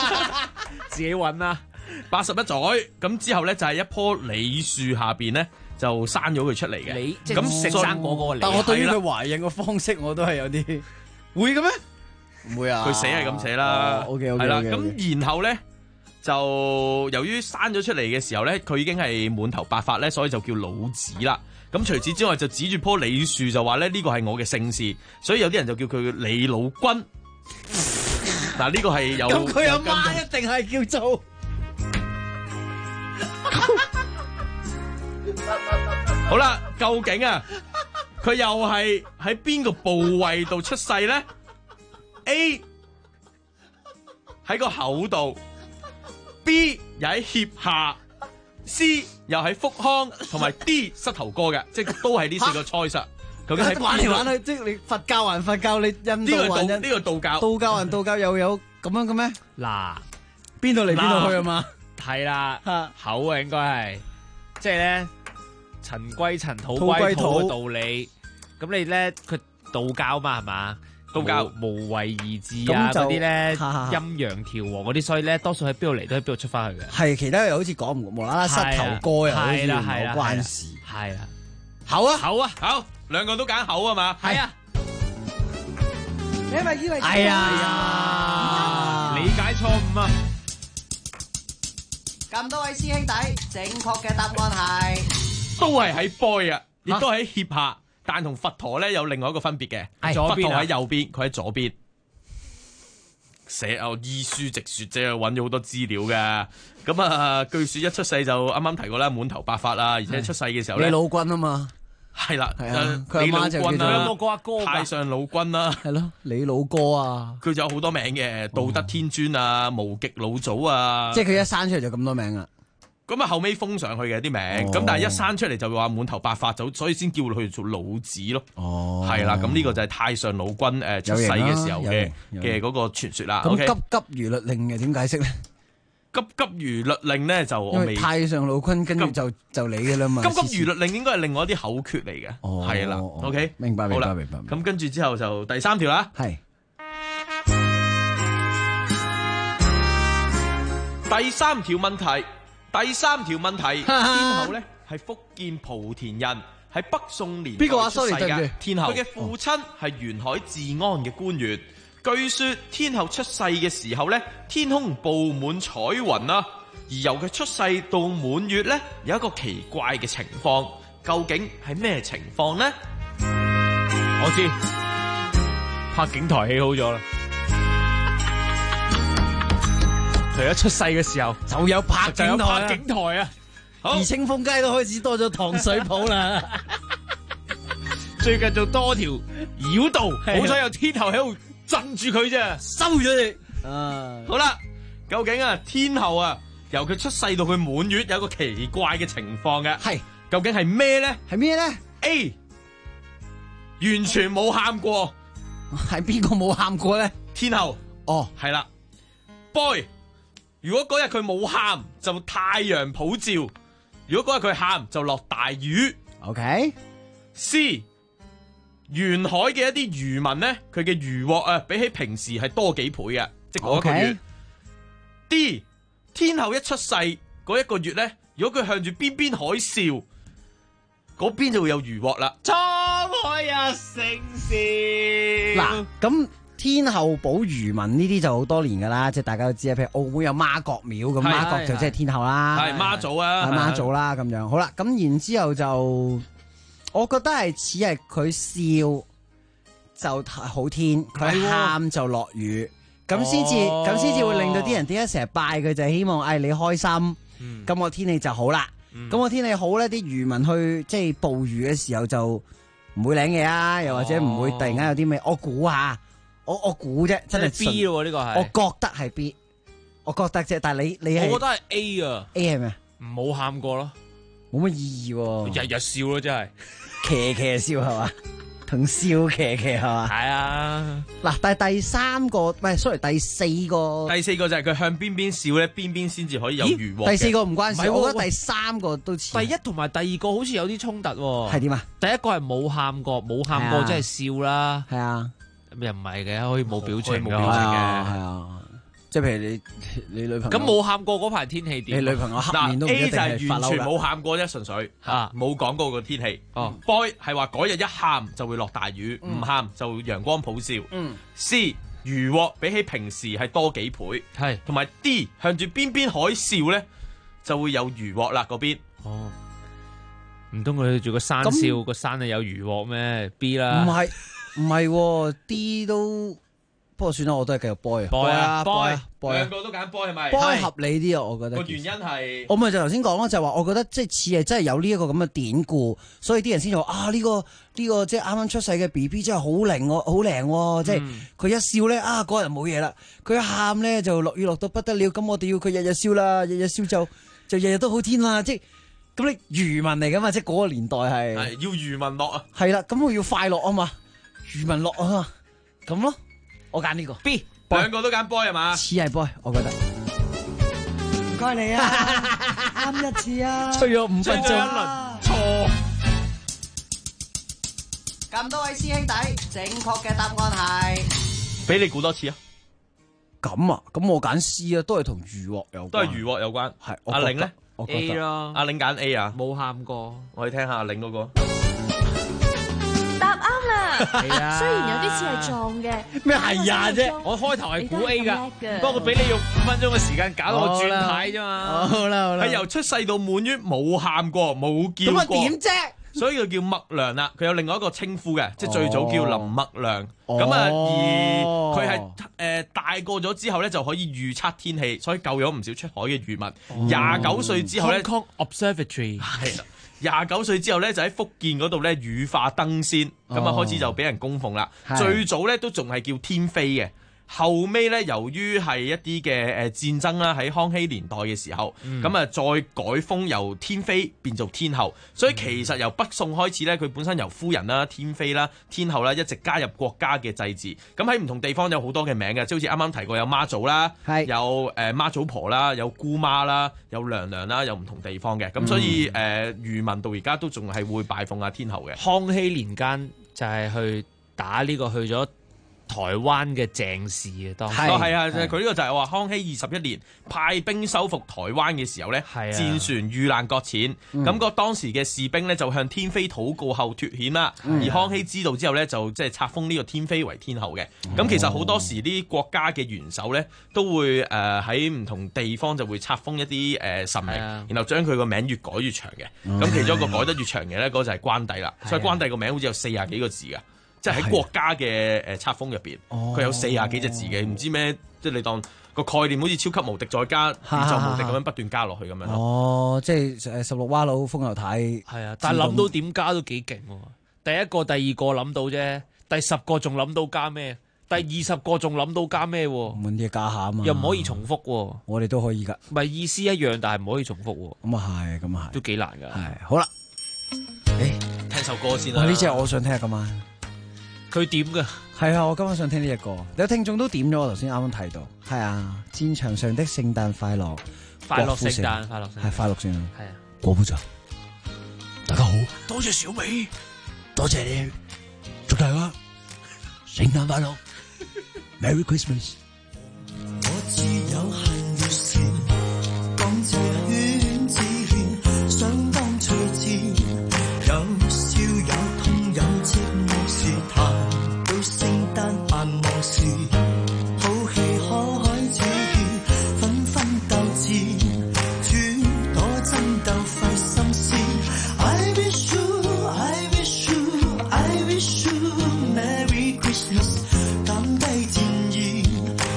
自己搵啦。 81載，咁之後咧就係一棵梨樹下邊咧， 就生咗佢出嚟嘅。 你即係食生果嗰個你， 但我對於佢懷孕嘅方式我都係有啲會嘅咩？唔會啊！ 佢寫係咁寫啦。 OK， 係啦。咁然後咧就由於生咗出嚟嘅時候咧，佢已經係滿頭白髮咧，所以就叫老子啦。咁除此之外，就指住棵李樹就話咧呢個係我嘅姓氏，所以有啲人就叫佢李老君。嗱，呢個係有咁佢阿媽一定係叫做好啦。究竟啊，佢又係喺邊個部位度出世咧 ？A 喺個口度 ，B 又喺腋下。C 又喺腹腔，同埋 D 膝頭哥嘅，即係都係呢4個 choice。究竟係玩嚟玩去，即係你佛教還佛教，你印度還呢個道教， 道教還道教又有咁樣嘅咩？ 嗱， 邊度嚟邊度去啊嘛？ 係啦，口啊應該係，即係咧塵歸塵，土歸土嘅道理。咁你咧佢道教嘛係嘛？道教無為而治啊，嗰啲咧陰陽調和嗰啲，所以咧多數喺邊度嚟都喺邊度出翻去嘅。 係其他又好似講唔無啦啦膝頭哥又好似冇關事。 係啊， 口啊， 好，兩個都揀口啊嘛。 係啊， 你係咪以為？ 哎呀，理解錯誤啊！ 咁多位師兄弟，正確嘅答案係都係喺 boy 啊，亦都喺腋下。但同佛陀咧有另外一個分別嘅，佛陀喺右邊，佢喺左邊。寫醫書直說啫，揾咗好多資料嘅。咁啊，據說一出世就啱啱提過啦，滿頭白髮啦，而且出世嘅時候咧， 李老君啊嘛， 係啦， 佢阿媽就叫做太上老君啦， 係咯，李老哥啊， 佢就有好多名嘅，道德天尊啊，無極老祖啊， 即係佢一生出嚟就咁多名啦。 咁啊，後尾封上去嘅啲名，咁但係一生出嚟就話滿頭白髮，所以先叫佢做老子咯。哦，係啦，咁呢個就係太上老君出世嘅時候嘅嗰個傳說啦。 咁急急如律令嘅點解釋咧？ 急急如律令咧就我未。 太上老君跟住就你嘅啦嘛。 急急如律令應該係另外一啲口訣嚟嘅。哦，係啦。OK， 明白。 咁跟住之後就第3條啦。 係。 第3條問題。天后咧係福建莆田人，喺北宋年代出世嘅。天后佢嘅父親係沿海治安嘅官員。據說天后出世嘅時候咧，天空布滿彩雲啊，而由佢出世到滿月咧，有一個奇怪嘅情況，究竟係咩情況呢？ 我知，拍景台起好咗啦。佢一出世嘅時候就有拍景台啊！ 而清風街都開始多咗糖水鋪啦。 最近仲多條繞道，好彩有天后喺度鎮住佢啫， 收咗你。 好啦，究竟啊天后啊由佢出世到佢滿月有一個奇怪嘅情況嘅， 係究竟係咩咧？ 係咩咧 ？A 完全冇喊過， 係邊個冇喊過咧？ 天后。 哦， 係啦 ，Boy。如果嗰日佢冇喊，就太陽普照；如果嗰日佢喊，就落大雨。 OK。 C 沿海嘅一啲漁民咧，佢嘅漁獲啊，比起平時係多幾倍嘅，即係嗰一個月。D 天后一出世嗰一個月咧，如果佢向住邊邊海嘯，嗰邊就會有漁獲啦。 滄海一聲笑。 嗱，咁。天后保漁民呢啲就好多年噶啦，即係大家都知啊。譬如澳門有媽閣廟，咁媽閣就即係天后啦， 係媽祖啊， 媽祖啦咁樣。好啦，咁然之後就，我覺得係似係佢笑就好天，佢喊就落雨，咁先至會令到啲人點解成日拜佢，就係希望你開心，咁個天氣就好啦。咁個天氣好咧，啲漁民去即係捕魚嘅時候就唔會領嘢啊，又或者唔會突然間有啲咩，我估下。我估啫，真係 B 咯，呢個係。 我覺得係 B， 我覺得啫，但係你係。 我覺得係 A 啊。 A 係咩？ 唔好喊過咯， 冇乜意義喎。 日日笑咯，真係。 騎笑係嘛？同笑騎係嘛？ 係啊。 嗱，但係第4個就係佢向邊邊笑咧，邊邊先至可以有漁獲。 第4個唔關事，我覺得第3個都似。 第一同埋第2個好似有啲衝突喎。 係點啊？ 第一個係冇喊過即係笑啦。 係啊。 又唔係嘅，可以冇表情嘅， 係啊。 即係譬如你女朋友咁冇喊過嗰排天氣點？ 你女朋友黑面都唔一定 A 就係係發嬲㗎完全冇喊過啫，純粹冇講過個天氣。Boy 係話嗰日一喊就會落大雨，唔喊就陽光普照。C 漁獲比起平時係多幾倍， 係同埋 D 向住邊海嘯咧就會有漁獲啦嗰邊。 哦，唔通佢住個山笑個山係有漁獲咩 ？B 啦， 唔係 D 都。不過算啦，我都係繼續 boy 啊 boy 兩個都揀 boy 係咪 boy 合理啲啊？我覺得個原因係我咪就頭先講咯，就係話我覺得即係似係真係有呢一個咁嘅典故，所以啲人先就話啊呢個即係啱啱出世嘅 BB 真係好靈喎，好靈喎，即係佢一笑咧嗰人冇嘢啦，佢一喊咧就落雨落到不得了，咁我哋要佢日日笑啦，日日笑就日日都好天啦，即係咁你漁民嚟噶嘛，即係嗰個年代係要漁民樂啊， 係啦，咁佢要快樂啊嘛，漁民樂啊嘛，咁咯。我揀呢個 B， 兩個都揀 boy 係嘛？ 似係 boy， 我覺得。 唔該你啊，啱一次啊， 吹咗5分鐘， 錯。 咁多位師兄弟，正確嘅答案係， 俾你估多次啊！ 咁我揀 C 啊，都係同漁獲有關， 都係漁獲有關。 係阿玲咧 A 咯， 阿玲揀 A 啊， 冇喊過。 我哋聽下阿玲嗰個。 答啱啦， 係啊， 雖然有啲似係撞嘅， 咩係啊啫？ 我開頭係估 A 噶，不過俾你用5分鐘嘅時間搞到我轉軚啫嘛。 好啦， 係由出世到滿月冇喊過，冇叫過。 咁啊點啫？ 所以佢叫麥亮啦，佢有另外一個稱呼嘅，即係最早叫林麥亮。咁而佢係大個咗之後咧，就可以預測天氣，所以救咗唔少出海嘅漁民。29歲之後咧 ，Hong Kong Observatory 係啦。29歲之後咧，就喺福建嗰度咧羽化登仙，咁啊開始就俾人供奉啦。最早咧都仲係叫天妃嘅，後尾咧由於係一啲嘅戰爭啦，喺康熙年代嘅時候，咁啊再改封由天妃變做天后，所以其實由北宋開始咧，佢本身由夫人啦、天妃啦、天后啦，一直加入國家嘅祭祀。咁喺唔同地方有好多嘅名嘅，即係好似啱啱提過有媽祖啦，有媽祖婆啦，有姑媽啦，有娘娘啦，有唔同地方嘅。咁所以漁民到而家都仲係會拜奉阿天后嘅。 康熙年間就係去打呢個去咗台灣嘅鄭氏嘅當時係啊，佢呢個就係話康熙21年派兵收復台灣嘅時候咧，戰船遇難擱淺，咁個當時嘅士兵咧就向天妃禱告後脫險啦。而康熙知道之後咧，就即係冊封呢個天妃為天后嘅。咁其實好多時啲國家嘅元首咧都會喺唔同地方就會冊封一啲神明，然後將佢個名越改越長嘅。咁其中一個改得越長嘅咧，嗰就係關帝啦。所以關帝個名好似有40幾個字噶。即係喺國家嘅冊封入邊，佢有40幾隻字嘅，唔知咩，即係你當個概念好似超級無敵再加宇宙無敵咁樣不斷加落去咁樣。 哦，即係16蛙佬風流體。 係啊，但係諗到點加都幾勁喎。第一個、第二個諗到啫，第10個仲諗到加咩？第20個仲諗到加咩？ 揾啲加下啊嘛， 又唔可以重複喎。 我哋都可以㗎。 唔係意思一樣，但係唔可以重複喎。 咁啊係，咁啊係， 都幾難㗎。 係好啦， 聽首歌先啦。 呢隻我想聽下今晚。 佢點㗎？ 係啊，我今晚想聽呢隻歌。有聽眾都點咗，我頭先啱啱睇到。係啊，戰場上的聖誕快樂， 快樂聖誕，快樂聖誕， 係快樂聖誕。 係啊， 郭富城，大家好， 多謝小美，多謝你，祝大家聖誕快樂，Merry Christmas。 我自有幸越線，講這圈子圈，相當趣致，有笑有痛有寂寞時，談到聖誕繁忙時，好戲可開始，紛紛鬥智，諸多爭鬥費心思。I wish you, I wish you, I wish you Merry Christmas，減低戰意。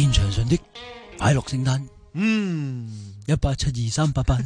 戰場上的快樂聖誕。18723888。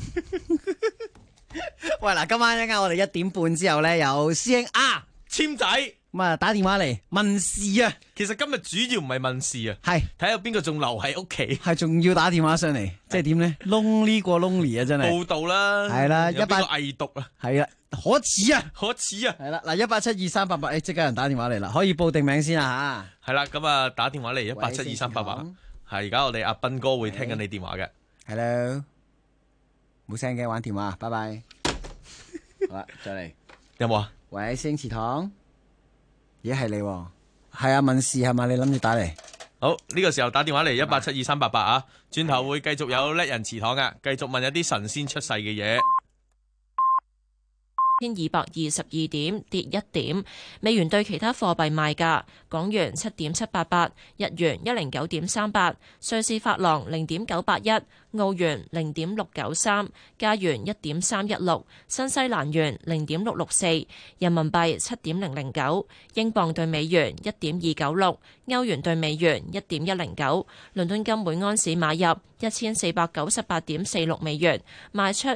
喂，嗱，今晚一陣間我哋1點半之後咧，有師兄簽仔咁啊打電話嚟問事啊。 其實今日主要唔係問事啊， 係睇下邊個仲留喺屋企， 係仲要打電話上嚟，即係點咧 ？lonely 過 lonely 啊，真係報道啦， 係啦， 有邊個偽毒啊， 係啦，可恥啊， 可恥啊， 係啦，嗱，1872388，即刻有人打電話嚟啦，可以報定名先啊吓，係啦，咁啊打電話嚟1872388，係而家我哋阿斌哥會聽緊你電話嘅 ，Hello， 冇聲嘅玩電話，拜拜，好啦，再嚟， 有冇啊？ 喂，星祠堂，咦係你喎？係啊，問事係嘛？你諗住打嚟？ 好，呢個時候打電話嚟1872388啊，轉頭會繼續有叻人祠堂嘅，繼續問一啲神仙出世嘅嘢。 1222點，跌1點。美元對其他貨幣賣價：港元7.788，日元109.38，瑞士法郎0.981，澳元0.693，加元1.316，新西蘭元0.664，人民幣7.009，英鎊對美元1.296，歐元對美元1.109。倫敦金每安士買入1498.46美元，賣出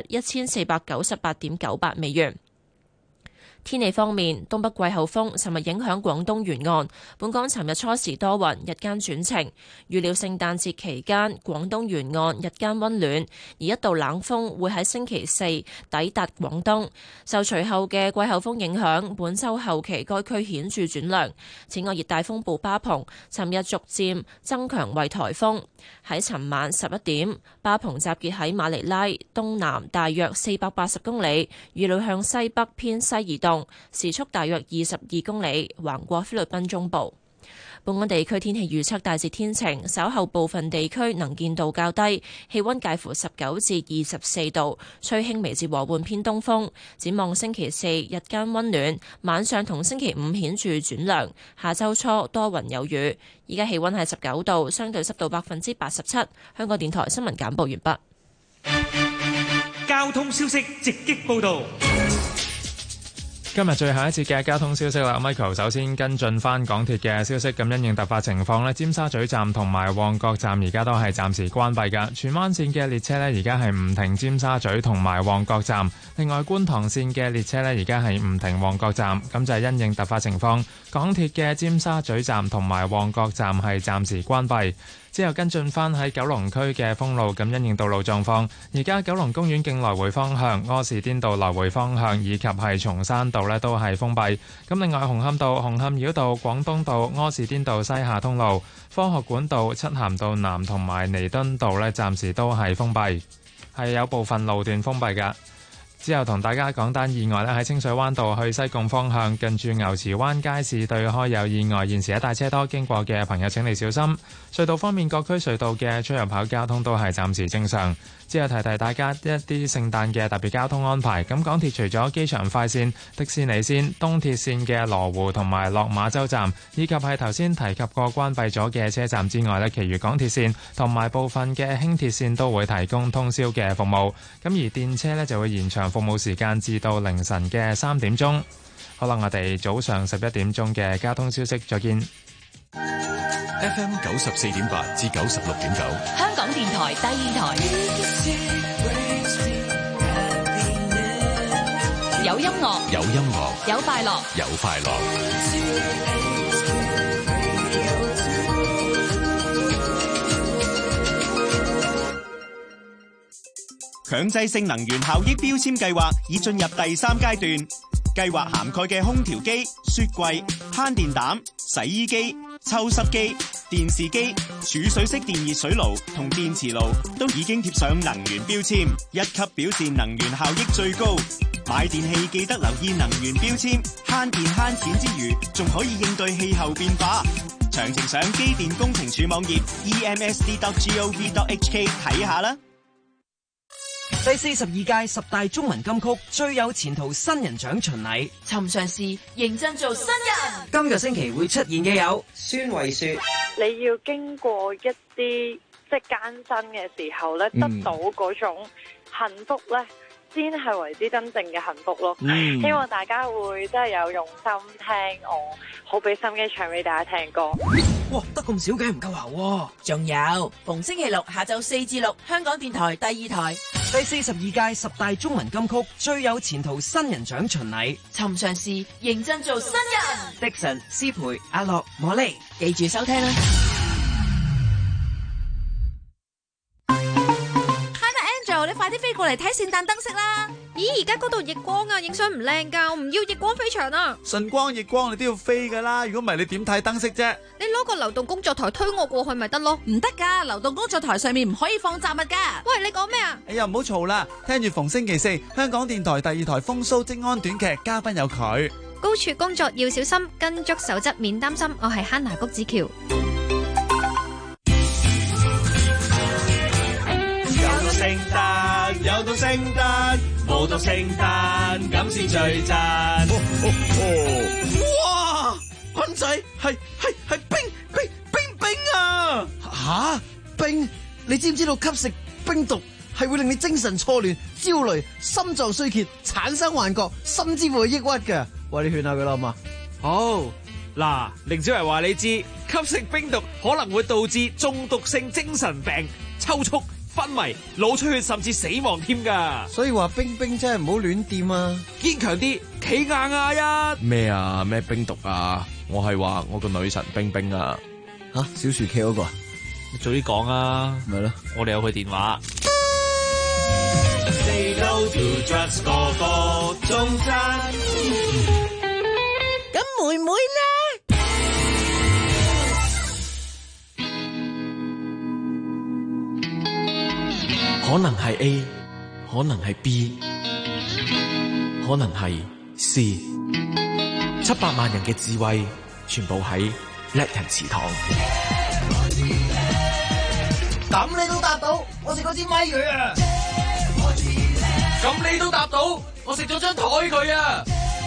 1498.98美元。天氣方面，東北季候風尋日影響廣東沿岸，本港尋日初時多雲，日間轉晴。預料聖誕節期間，廣東沿岸日間溫暖，而一道冷鋒會喺星期四抵達廣東。受隨後嘅季候風影響，本週後期該區顯著轉涼。此外，熱帶風暴巴蓬尋日逐漸增強為颱風。喺尋晚11點，巴蓬集結喺馬尼拉東南大約480公里，預料向西北偏西移動，時速大約22公里，橫過菲律賓中部。本港地區天氣預測大致天晴，稍後部分地區能見度較低，氣溫介乎19至24度，吹輕微至和緩偏東風。展望星期四日間溫暖，晚上同星期五顯著轉涼，下周初多雲有雨。依家氣溫係19度，相對濕度87%。香港電台新聞簡報完畢。交通消息直擊報道。 今日最後一節嘅交通消息啦 ，Michael 首先跟進翻港鐵嘅消息。咁因應突發情況呢，尖沙咀站同埋旺角站而家都係暫時關閉㗎。荃灣線嘅列車呢，而家係唔停尖沙咀同埋旺角站。另外觀塘線嘅列車呢，而家係唔停旺角站。咁就係因應突發情況，港鐵嘅尖沙咀站同埋旺角站係暫時關閉。之後跟進翻喺九龍區嘅封路，咁因應道路狀況，而家九龍公園徑來回方向、柯士甸道來回方向以及係松山道呢都係封閉。咁另外紅磡道、紅磡繞道、廣東道、柯士甸道西下通路、科學館道、漆咸道南同埋彌敦道呢暫時都係封閉，係有部分路段封閉㗎。之後同大家講單意外咧，喺清水灣道去西貢方向，近住牛池灣街市對開有意外，現時一帶車多，經過嘅朋友請你小心。隧道方面，各區隧道嘅出入口交通都係暫時正常。之後提提大家一啲聖誕嘅特別交通安排。咁港鐵除咗機場快線、迪士尼線、東鐵線嘅羅湖同埋落馬洲站，以及係頭先提及過關閉咗嘅車站之外呢，其餘港鐵線同埋部分嘅輕鐵線都會提供通宵嘅服務。咁而電車呢就會延長服務時間至到凌晨嘅3點鐘。好啦，我哋早上11點鐘嘅交通消息再見。 FM 94.8至96.9， 香港電台第二台，有音樂， 有音樂， 有快樂， 有快樂。 強制性能源效益標籤計劃已進入第3階段，計劃涵蓋嘅空調機、雪櫃、慳電膽、洗衣機、抽濕機、電視機、儲水式電熱水爐同電磁爐都已經貼上能源標籤，1級表示能源效益最高。買電器記得留意能源標籤，慳電慳錢之餘，仲可以應對氣候變化。詳情上機電工程署網頁 emsd.gov.hk 睇下啦。 第42屆10大中文金曲最有前途新人獎巡禮， 尋常事認真做新人。 今個星期會出現嘅有孫慧雪。 你要經過一啲即係艱辛嘅時候咧，得到嗰種幸福咧， 先係為之真正嘅幸福咯。 嗯希望大家會真係有用心聽我，好俾心機唱俾大家聽歌。 哇，得咁少嘅唔夠喉喎。仲有逢星期六下晝4至6，香港電台第2台第42屆10大中文金曲最有前途新人獎巡禮， 尋常事認真做新人。 Dixon、思培、阿樂、莫莉，記住收聽啦。 你快啲飛過嚟睇聖誕燈飾啦！咦，而家嗰度逆光啊，影相唔靚噶，我唔要逆光飛場啊！ 順光逆光你都要飛噶啦，如果唔係你點睇燈飾啫？ 你攞個流動工作台推我過去咪得咯？ 唔得噶，流動工作台上面唔可以放雜物噶。 喂，你講咩啊？ 哎呀，唔好嘈啦，聽住逢星期4香港電台第2台風騷職安短劇，嘉賓有佢。 高處工作要小心，跟足守則免擔心。我係哈娜谷子喬。 聖誕又到聖誕，冇到聖誕咁先最讚。 哇！斌仔係冰啊！ 吓冰？你知唔知道吸食冰毒係會令你精神錯亂、焦慮、心臟衰竭、產生幻覺，甚至乎抑鬱嘅？喂，你勸下佢啦，好嘛？ 好嗱，凌小維話你知，吸食冰毒可能會導致中毒性精神病、抽搐、昏迷、腦出血甚至死亡添噶， 所以話冰冰真係唔好亂掂啊！ 堅強啲，企硬啊！ 咩啊？咩冰毒啊？我係話我個女神冰冰啊！ 吓，小薯茄嗰個， 你早啲講啊！ 咪咯， 我哋有佢電話。 Say no to drugs，個個中餐。 咁妹妹呢？ 可能係 A， 可能係 B， 可能係 C。700萬人嘅智慧，全部喺叻人祠堂。 咁你都答到，我食嗰支咪佢啊！ 咁你都答到，我食咗張台佢啊！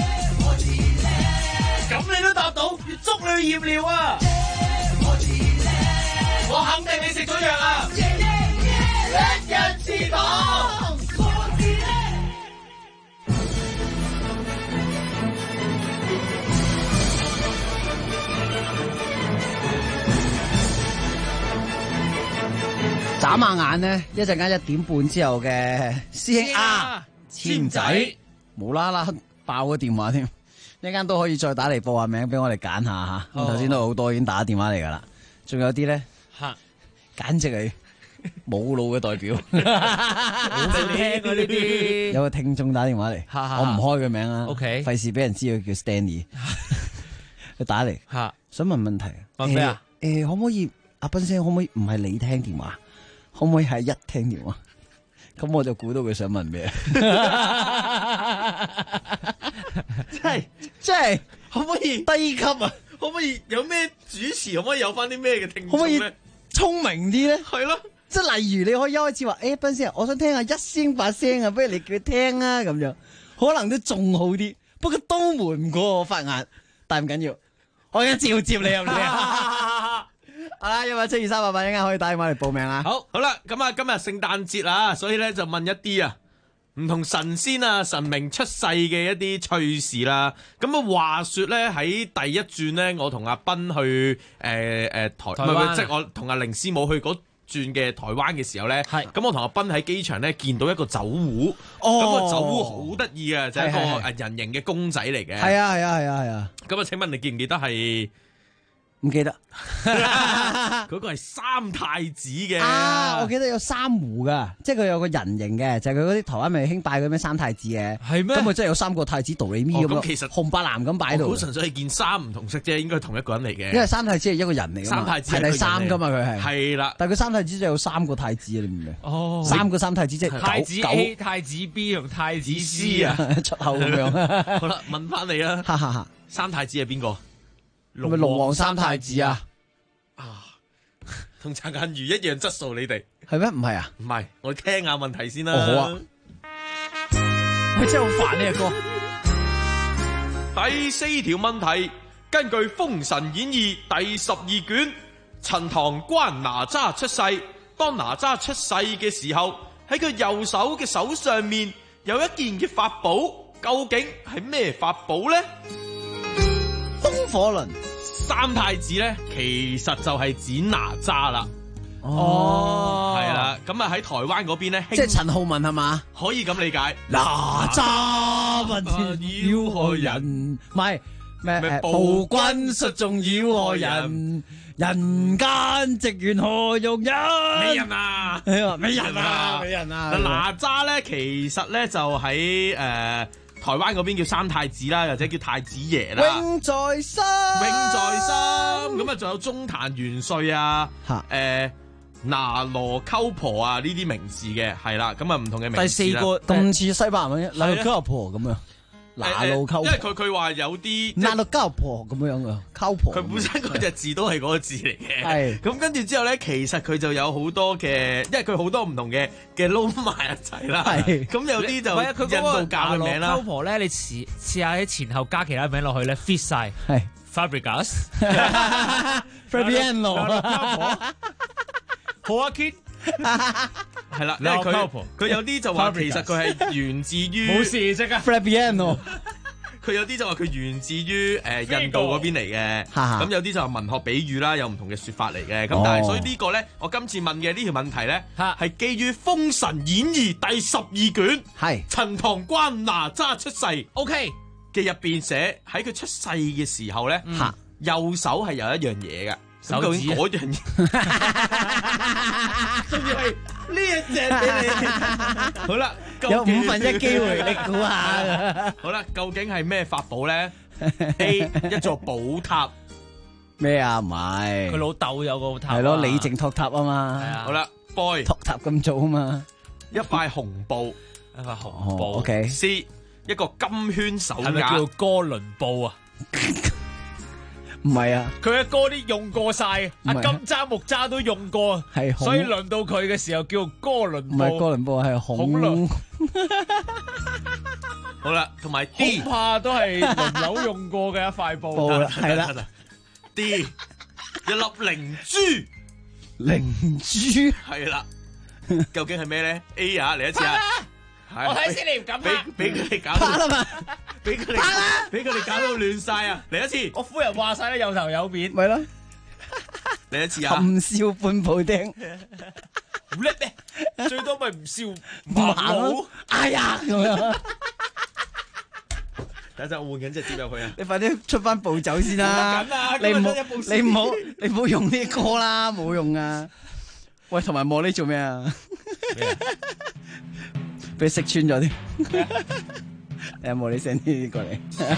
咁你都答到，要捉你去驗尿啊！我肯定你食咗藥啊！叻人祠堂。 眨下眼呢，一陣間1點半之後嘅師兄啊，謙仔無啦啦爆個電話添，一陣間都可以再打嚟報下名俾我哋揀下吓。咁頭先都好多已經打電話嚟噶啦，仲有啲咧，簡直係冇腦嘅代表。 好少聽啊呢啲。 有個聽眾打電話嚟，我唔開佢名啦。 OK， 費事俾人知佢叫 Stanley。佢打嚟，想問問題。 問咩啊？ 可唔可以阿斌聲？可唔可以唔係你聽電話？可唔可以係一聽電話？咁我就估到佢想問咩。即係可唔可以低級啊？ 可唔可以有咩主持？可唔可以有翻啲咩嘅聽眾？ 可唔可以聰明啲咧？ 係咯， 即係例如你可以一開始話，斌聲，我想聽下一聲把聲啊，不如你叫佢聽啊，咁樣可能都仲好啲。不過都瞞唔過我法眼，但係唔緊要，我而家照接你入嚟啊！好啦，17238，一陣可以打電話嚟報名啦。 好啦，咁啊，今日聖誕節啦，所以咧就問一啲啊唔同神仙啊神明出世嘅一啲趣事啦。咁啊，話說咧喺第一轉咧，我同阿斌去台灣，即係我同阿凌師母去嗰轉嘅台灣嘅時候咧，咁我同阿斌喺機場咧見到一個酒壺，咁個酒壺好得意啊，就係一個人形嘅公仔嚟嘅。 係啊。 咁啊，請問你記唔記得係？ 唔記得， 嗰個係三太子嘅。 我記得有三壺噶，即係佢有個人形嘅，就係佢嗰啲台灣咪興拜嗰咩三太子嘅。係咩？咁佢真係有3個太子度你咪咁咯。 其實紅白藍咁擺到。 好純粹係件衫唔同色啫，應該係同一個人嚟嘅。 因為三太子係一個人嚟， 三太子係第3噶嘛，佢係。 係啦， 但係佢三太子就有3個太子啊，你明唔明？ 哦 ，3個三太子即係太子 A、太子 B 同太子 C 啊， 出口咁樣。 好啦，問翻你啦，三太子係邊個？ 係咪龍王三太子啊？ 同陳近如一樣質素，你哋係咩？唔係啊？ 唔係，我哋聽下問題先啦。 好啊。喂，真係好煩呢個歌。 第4條問題，根據《封神演義》第12卷，陳塘關哪吒出世。當哪吒出世嘅時候，喺佢右手嘅手上面有一件嘅法寶，究竟係咩法寶咧？ 風火輪。 三太子咧，其實就係指哪吒啦。 哦， 係啦，咁啊喺台灣嗰邊咧， 即係陳浩民係嘛？ 可以咁理解。 哪吒問天妖何人？唔係咩？暴君率眾妖何人？人間直緣何容忍？ 美人啊！ 美人啊！美人啊！ 嗱，哪吒咧，其實咧就喺台灣嗰邊叫三太子啦，或者叫太子爺啦。 永在心， 永在心。咁啊，仲有中壇元帥啊，拿羅溝婆啊呢啲名字嘅，係啦。咁啊唔同嘅名字。 第四個咁似西班牙文，拿羅溝婆咁樣。拿羅溝， 因為佢話有啲拿羅溝婆咁樣嘅溝婆。 佢本身嗰隻字都係嗰個字嚟嘅。 係。 咁跟住之後咧，其實佢就有好多嘅，因為佢好多唔同嘅撈埋一齊啦。係。咁有啲就印度教嘅名啦。 溝婆咧，你試下喺前後加其他名落去咧 ，fit 晒。 係。 Fabregas。 Fabiano。 好啊 ，Kid。 係啦，因為佢有啲就話其實佢係源自於冇事即刻 Fabiano， 佢有啲就話佢源自於印度嗰邊嚟嘅，咁有啲就係文學比喻啦，有唔同嘅說法嚟嘅，咁但係所以呢個咧，我今次問嘅呢條問題咧，係基於《封神演義》第12卷， 係陳塘關哪吒出世 ，OK 嘅入邊寫喺佢出世嘅時候咧，右手係有一樣嘢嘅。手指嗰樣嘢，仲要係呢一隻俾你。好啦， 有1/5機會，你估下。 好啦，究竟係咩法寶咧 ？A 一座寶塔。 咩啊？唔係。 佢老豆有個塔。 係咯，李靖托塔啊嘛。 係啊。好啦 ，boy 托塔咁早啊嘛。 一塊紅布， 一塊紅布。 OK。 C 一個金圈手鐲。 係咪叫哥倫布啊？ 唔係啊， 佢嘅歌啲用過晒，阿金渣木渣都用過， 係， 所以輪到佢嘅時候叫哥倫布。 唔係哥倫布，係恐龍。 好啦，同埋 D， 恐怕都係輪流用過嘅一塊布。 係啦 ，D 一粒靈珠， 靈珠係啦，究竟係咩咧 ？A 啊，嚟一次啊！ 我睇先，你唔敢啊！ 俾佢哋搞到，俾佢哋搞到亂晒啊！嚟一次， 我夫人話晒啦，有頭有面， 咪咯， 嚟一次啊！ 含笑半步釘， 好叻咩？最多咪唔笑唔行，哎呀咁樣。 等陣我換緊隻碟入去啊！ 你快啲出翻步走先啦！你唔好用呢啲歌啦，冇用啊！喂，同埋莫呢做咩啊？俾食穿咗啲，你有冇你 send 呢啲過嚟？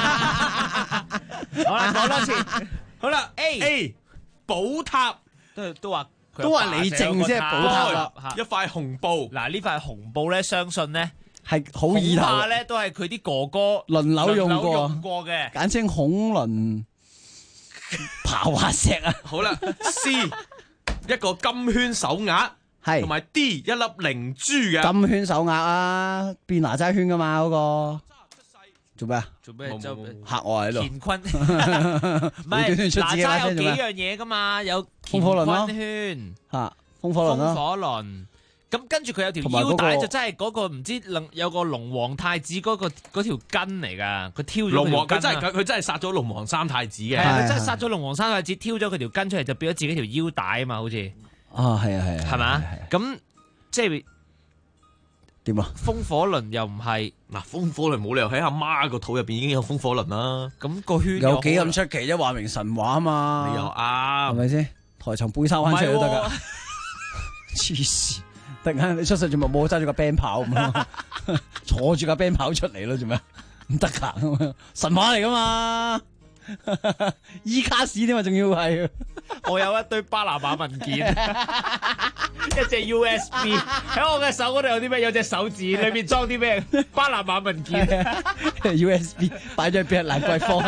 好啦，講多次， 好啦 ，A 寶塔都話李靖啫，寶塔啦， 一塊紅布。 嗱呢塊紅布咧，相信咧係好意頭， 恐怕咧都係佢啲哥哥輪流用過嘅， 簡稱孔輪爬滑石啊！ 好啦 ，C 一個金圈手鐲。係，同埋 D 一粒靈珠嘅金圈手鐲啊，變哪吒圈噶嘛嗰個，做咩啊？ 做咩嚇我喺度？ 乾坤唔係哪吒有幾樣嘢噶嘛？有乾坤圈嚇，風火輪咯， 風火輪。咁跟住佢有條腰帶就真係嗰個唔知有個龍王太子嗰條筋嚟噶，佢挑咗龍王，佢真係殺咗龍王三太子嘅， 係啊，真係殺咗龍王三太子，挑咗佢條筋出嚟就變咗自己條腰帶啊嘛，好似。 啊，係啊，係啊， 係嘛？咁即係點啊？ 風火輪又唔係嗱，風火輪冇理由喺阿媽個肚入邊已經有風火輪啦。 咁個圈有幾咁出奇啫？話明神話啊嘛， 你又啱， 係咪先？台層背收翻出嚟都得噶。黐線！突然間你出世做乜冇揸住個 band 炮咁啊？坐住架 band 炮出嚟咯，做咩？唔得噶，神話嚟噶嘛？E 卡士添嘛，仲要係我有一堆巴拿馬文件，一隻 USB 喺我嘅手嗰度有啲咩？有隻手指裏面裝啲咩？巴拿馬文件 USB 擺咗俾蘭桂坊，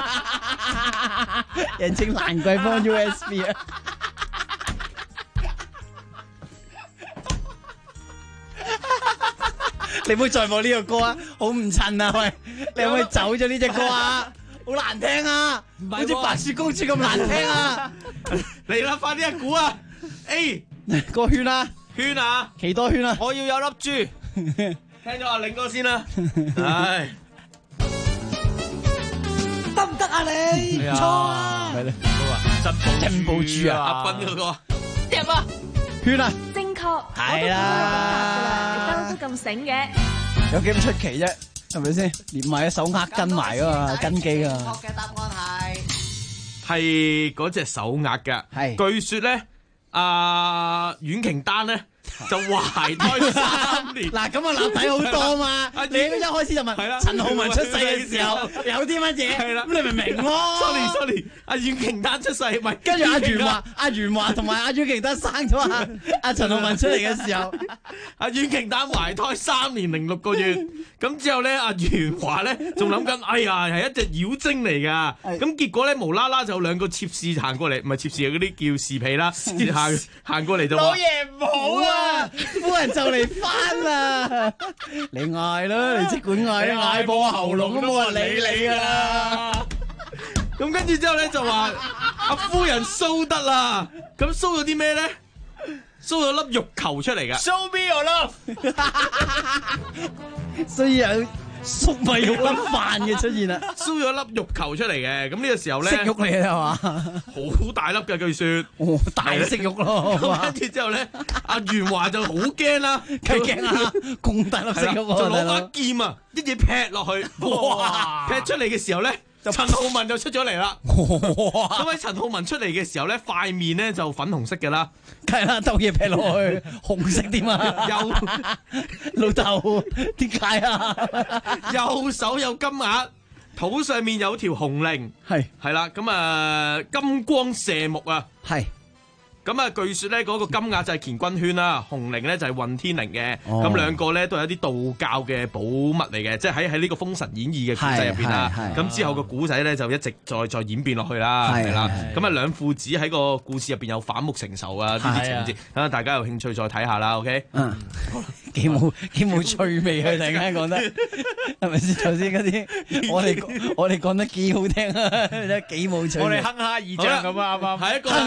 人稱蘭桂坊 USB 啊！你唔好再播呢個歌啊，好唔襯啊！喂，你可唔可以走咗呢隻歌啊？好難聽啊，好似白雪公主咁難聽啊！ 嚟啦，快啲啊，估啊 ！A 個圈啊， 圈啊， 幾多圈啊？ 我要有粒珠聽咗阿領哥先啦。唉， 得唔得啊你？唔錯啊！ 係咧，珍寶珠啊，阿斌嗰個掂啊， 圈啊， 正確， 係啦， 你都咁醒嘅， 有幾咁出奇啫？係咪先？連埋隻手握跟埋噶嘛，跟機啊！ 確嘅答案係嗰隻手鈪㗎。係據說咧，阿阮瓊丹咧。就懷胎3年， 嗱咁啊立體好多嘛！你一開始就問陳浩文出世嘅時候有啲乜嘢？係啦，咁你咪明咯。 sorry，阿阮瓊丹出世，唔係跟住阿袁華同埋阿阮瓊丹生咗阿陳浩文出嚟嘅時候， 阿阮瓊丹懷胎3年零6個月，咁之後咧阿袁華咧仲諗緊，哎呀係一隻妖精嚟㗎，咁結果咧無啦啦就兩個妾侍行過嚟，唔係妾侍嗰啲叫侍婢啦，行過嚟就話老爺唔好啊！夫人就嚟翻啦，你嗌啦，你即管嗌啦，嗌破喉嚨都冇人理你噶啦。 咁跟住之後咧就話阿夫人蘇得啦，咁蘇咗啲咩咧？蘇咗粒肉球出嚟噶。 Show me your love， 所以有粟米肉粒飯嘅出現啦， 蘇咗粒肉球出嚟嘅。咁呢個時候咧， 息肉嚟嘅係嘛？ 好大粒嘅據說， 大息肉咯。 咁跟住之後咧，阿袁華就好驚啦， 梗係驚啦，咁大粒息肉就攞把劍啊，一嘢劈落去，哇！劈出嚟嘅時候咧。陳浩文就出咗嚟啦，咁喺陳浩文出嚟嘅時候咧，塊面咧就粉紅色嘅啦， 梗係啦，兜嘢劈落去，紅色點啊？老豆點解啊？ 右手有金額，肚上面有條紅綾，係啦，咁啊金光射目啊，係。咁啊，據說咧嗰個金額就係乾坤圈啦，紅綾咧就係混天綾嘅，咁兩個咧都係一啲道教嘅寶物嚟嘅，即係喺呢個《封神演義》嘅古仔入邊啦。咁之後個古仔咧就一直再演變落去啦，係啦。咁啊兩父子喺個故事入邊有反目成仇啊，呢啲情節，咁大家有興趣再睇下啦。OK， 幾冇趣味啊！突然間講得係咪先？頭先嗰啲我哋講得幾好聽啊，幾冇趣。 我哋哼下二將咁啊，啱啱係一個。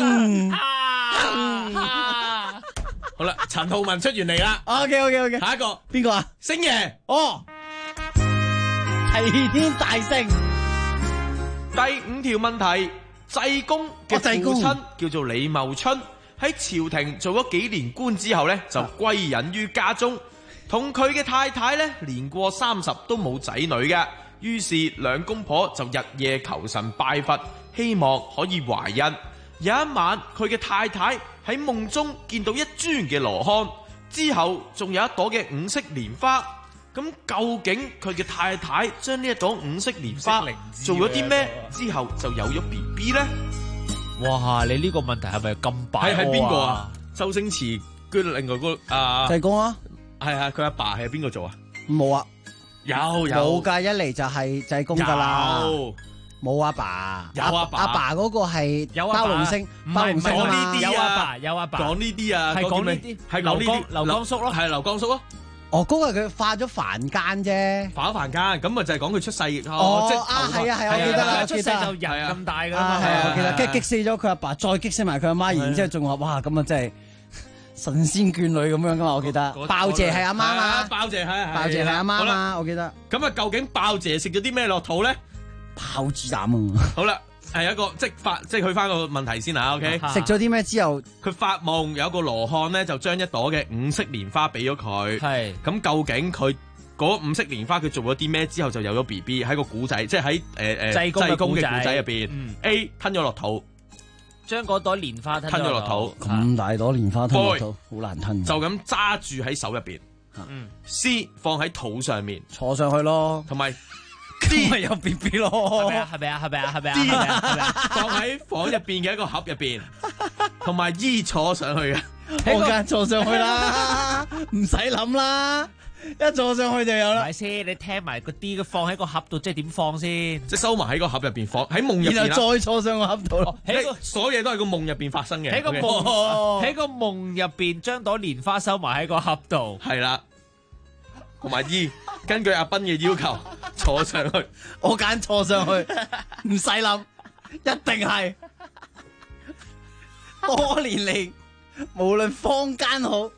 好啦，陳浩文出完嚟啦。 OK， 下一個邊個啊？ 星爺哦，齊天大聖。 第5條問題，濟公嘅父親叫做李茂春，喺朝廷做咗幾年官之後咧，就歸隱於家中，同佢嘅太太咧年過30都冇仔女嘅，於是兩公婆就日夜求神拜佛，希望可以懷孕。有一晚，佢嘅太太喺夢中見到一磚嘅羅漢，之後仲有一朵嘅5色蓮花。咁究竟佢嘅太太將呢一朵5色蓮花做咗啲咩？之後就有咗 BB 呢？ 哇！你呢個問題係咪咁擺？ 係邊個啊？周星馳跟另外個濟公啊？ 係佢阿爸係邊個做啊？ 冇啊， 有冇噶，一嚟就係濟公噶啦。冇阿爸， 有阿爸嗰個係包龍星，包龍星講呢啲有阿爸， 講呢啲啊， 係講呢啲，係劉江叔咯， 係劉江叔咯。 哦，嗰個係佢化咗凡間啫， 化咗凡間，咁咪就係講佢出世。 係啊，我記得啦， 出世就人咁大噶嘛， 係我記得，跟住激死咗佢阿爸，再激死埋佢阿媽，然之後仲話哇，咁啊真係神仙眷侶咁樣噶嘛，我記得。爆謝係阿媽嘛， 爆謝係阿媽嘛，我記得。 咁啊，究竟爆謝食咗啲咩落肚咧？ 炮子膽啊！ 好啦，係一個即係去翻個問題先啊 ，OK？ 食咗啲咩之後， 佢發夢有一個羅漢咧，就將一朵嘅5色蓮花俾咗佢。係咁，究竟佢嗰5色蓮花佢做咗啲咩之後就有咗 BB 喺個古仔，即係喺濟公嘅古仔入邊。A 吞咗落肚， 將嗰朵蓮花吞咗落肚。 咁大朵蓮花吞落肚，好難吞。 就咁揸住喺手入邊。C 放喺肚上面， 坐上去咯， 同埋。 D 咪有 BB 咯， 係咪啊？ 放喺房入邊嘅一個盒入邊，同埋 E 坐上去嘅， 我梗係坐上去啦，唔使諗啦，一坐上去就有啦。 係咪先？你聽埋個 D 放喺個盒度，即係點放先？ 即係收埋喺個盒入邊放，喺夢入邊啦。 然後再坐上個盒度咯。 所有嘢都係個夢入邊發生嘅。 喺個夢入邊將朵蓮花收埋喺個盒度。 係啦。同埋 E， 根據阿斌嘅要求坐上去， 我揀坐上去，唔使諗，一定係。多年嚟，無論坊間好，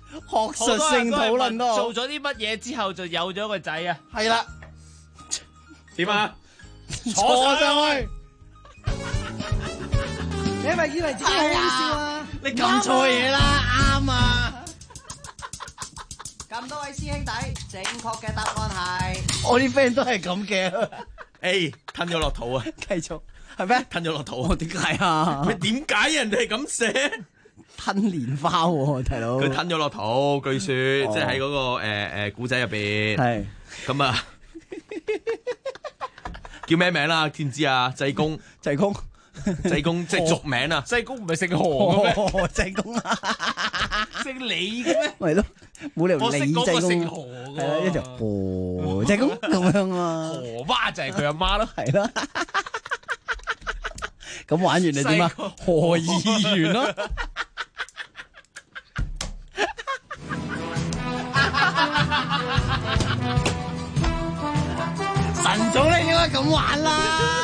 學術性討論都做咗啲乜嘢之後就有咗個仔啊？ 係啦， 點啊？ 坐上去。 你係咪以為自己好笑啊？ 你撳錯嘢啦，啱啊！ 咁多位師兄弟，正確嘅答案係我啲 friend 都係咁嘅。 A 吞咗落肚啊！ 繼續係咩？ 吞咗落肚。 我點解啊？ 咪點解人哋係咁寫？ 吞蓮花喎，大佬。 佢吞咗落肚，據說即係喺嗰個古仔入邊。 係咁啊，叫咩名啦？知唔知啊？濟公。 濟公。 濟公即係俗名啊！ 濟公唔係姓何嘅咩？ 濟公啊， 姓李嘅咩？ 係咯，冇理由我識李濟公。 嗰個姓何嘅係啦，一條何濟公咁樣啊。 何媽就係佢阿媽咯， 係咯。咁玩完你點啊？何議員咯。晨早你應該咁玩啦。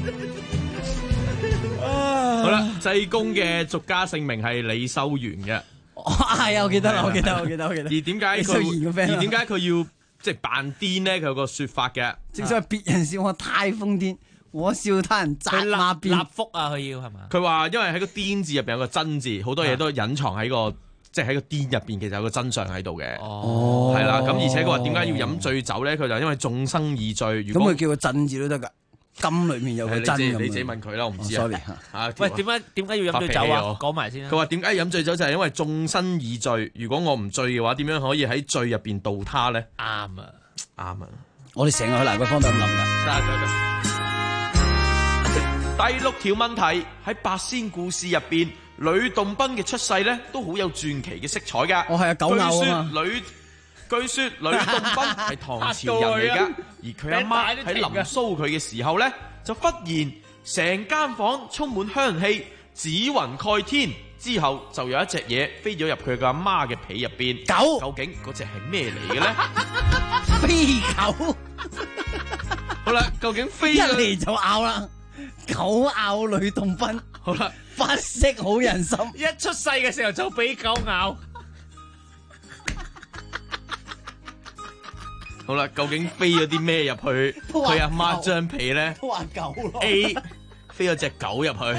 好啦，濟公嘅俗家姓名係李修緣嘅。 係啊，我記得啦，我記得。而點解佢要即係扮癲咧？佢有個說法嘅。 正所謂別人笑我太瘋癲，我笑他人扎馬辮。 立福啊，佢要係嘛？ 佢話因為喺個癲字入邊有個真字，好多嘢都隱藏喺個即係喺個癲入邊，其實有個真相喺度嘅。 哦， 係啦，咁而且佢話點解要飲醉酒咧？佢就因為眾生易醉。咁佢叫個真字都得㗎。金裏面有個真咁。 你自己問佢啦，我唔知啊。 sorry 喂，點解要飲醉酒啊？講埋先。 佢話點解飲醉酒就係因為眾生易醉，如果我唔醉嘅話，點樣可以喺醉入邊度他咧？ 啱啊， 啱啊！ 我哋成個去蘭桂坊都咁諗㗎。第六條問題喺八仙故事入邊，呂洞賓嘅出世咧都好有傳奇嘅色彩㗎。 哦，係啊，狗咬啊嘛。 據說呂洞賓係唐朝人嚟噶，而佢阿媽喺臨騷佢嘅時候咧，就忽然成間房充滿香氣，紫雲蓋天，之後就有一隻嘢飛咗入佢個阿媽嘅被入邊。 狗， 究竟嗰隻係咩嚟嘅咧？ 飛狗。 好啦，究竟飛一嚟就咬啦，狗咬呂洞賓。 好啦， 不識好人心， 一出世嘅時候就俾狗咬。 好啦，究竟飛咗啲咩入去佢阿媽張被咧？ 都話狗咯。 A 飛咗隻狗入去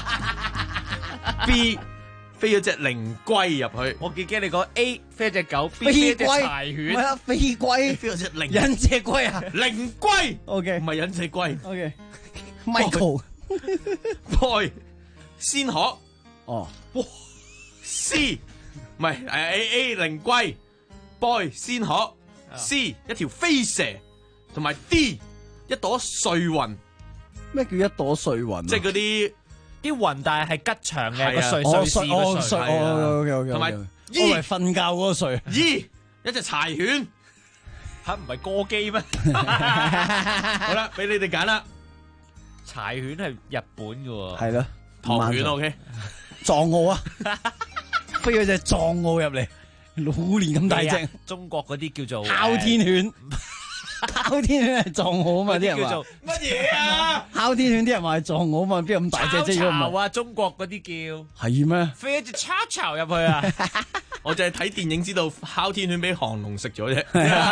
，B 飛咗隻靈龜入去。 我幾驚你講 A 飛咗隻狗，B 飛飛咗隻柴犬。 係啊，飛龜飛咗隻靈忍者龜啊， 靈龜。 OK， 唔係忍者龜。 OK，Michael Boy 仙鶴。 哦， 哇 C 唔係A 靈龜 ，Boy 仙鶴。C 一條飛蛇，同埋 D 一朵碎雲。 咩叫一朵碎雲？ 即係嗰啲雲，但係吉祥嘅個碎碎碎。OK， 同埋 E 我係瞓覺嗰個碎。 E 一隻柴犬， 吓唔係歌姬咩？ 好啦，俾你哋揀啦。 柴犬係日本嘅。 係咯， 唐犬 OK。 藏獒啊，飛咗隻藏獒入嚟。老年咁大隻， 中國嗰啲叫做哮天犬，哮天犬係藏獒啊嘛，啲人話叫做乜嘢啊？ 哮天犬啲人話係藏獒啊嘛，邊有咁大隻啫？如果唔係啊，中國嗰啲叫係咩？ 飛一隻叉巢入去啊！ 我就係睇電影知道哮天犬俾降龍食咗啫。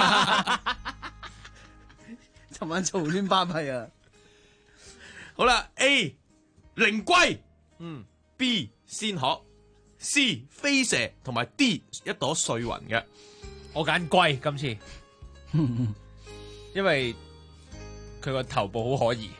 尋晚嘈亂巴閉啊！ 好啦 ，A 靈龜，B 仙鶴。C 飛蛇同埋 D 一朵碎雲嘅， 我揀龜今次，因為佢個頭部好可疑。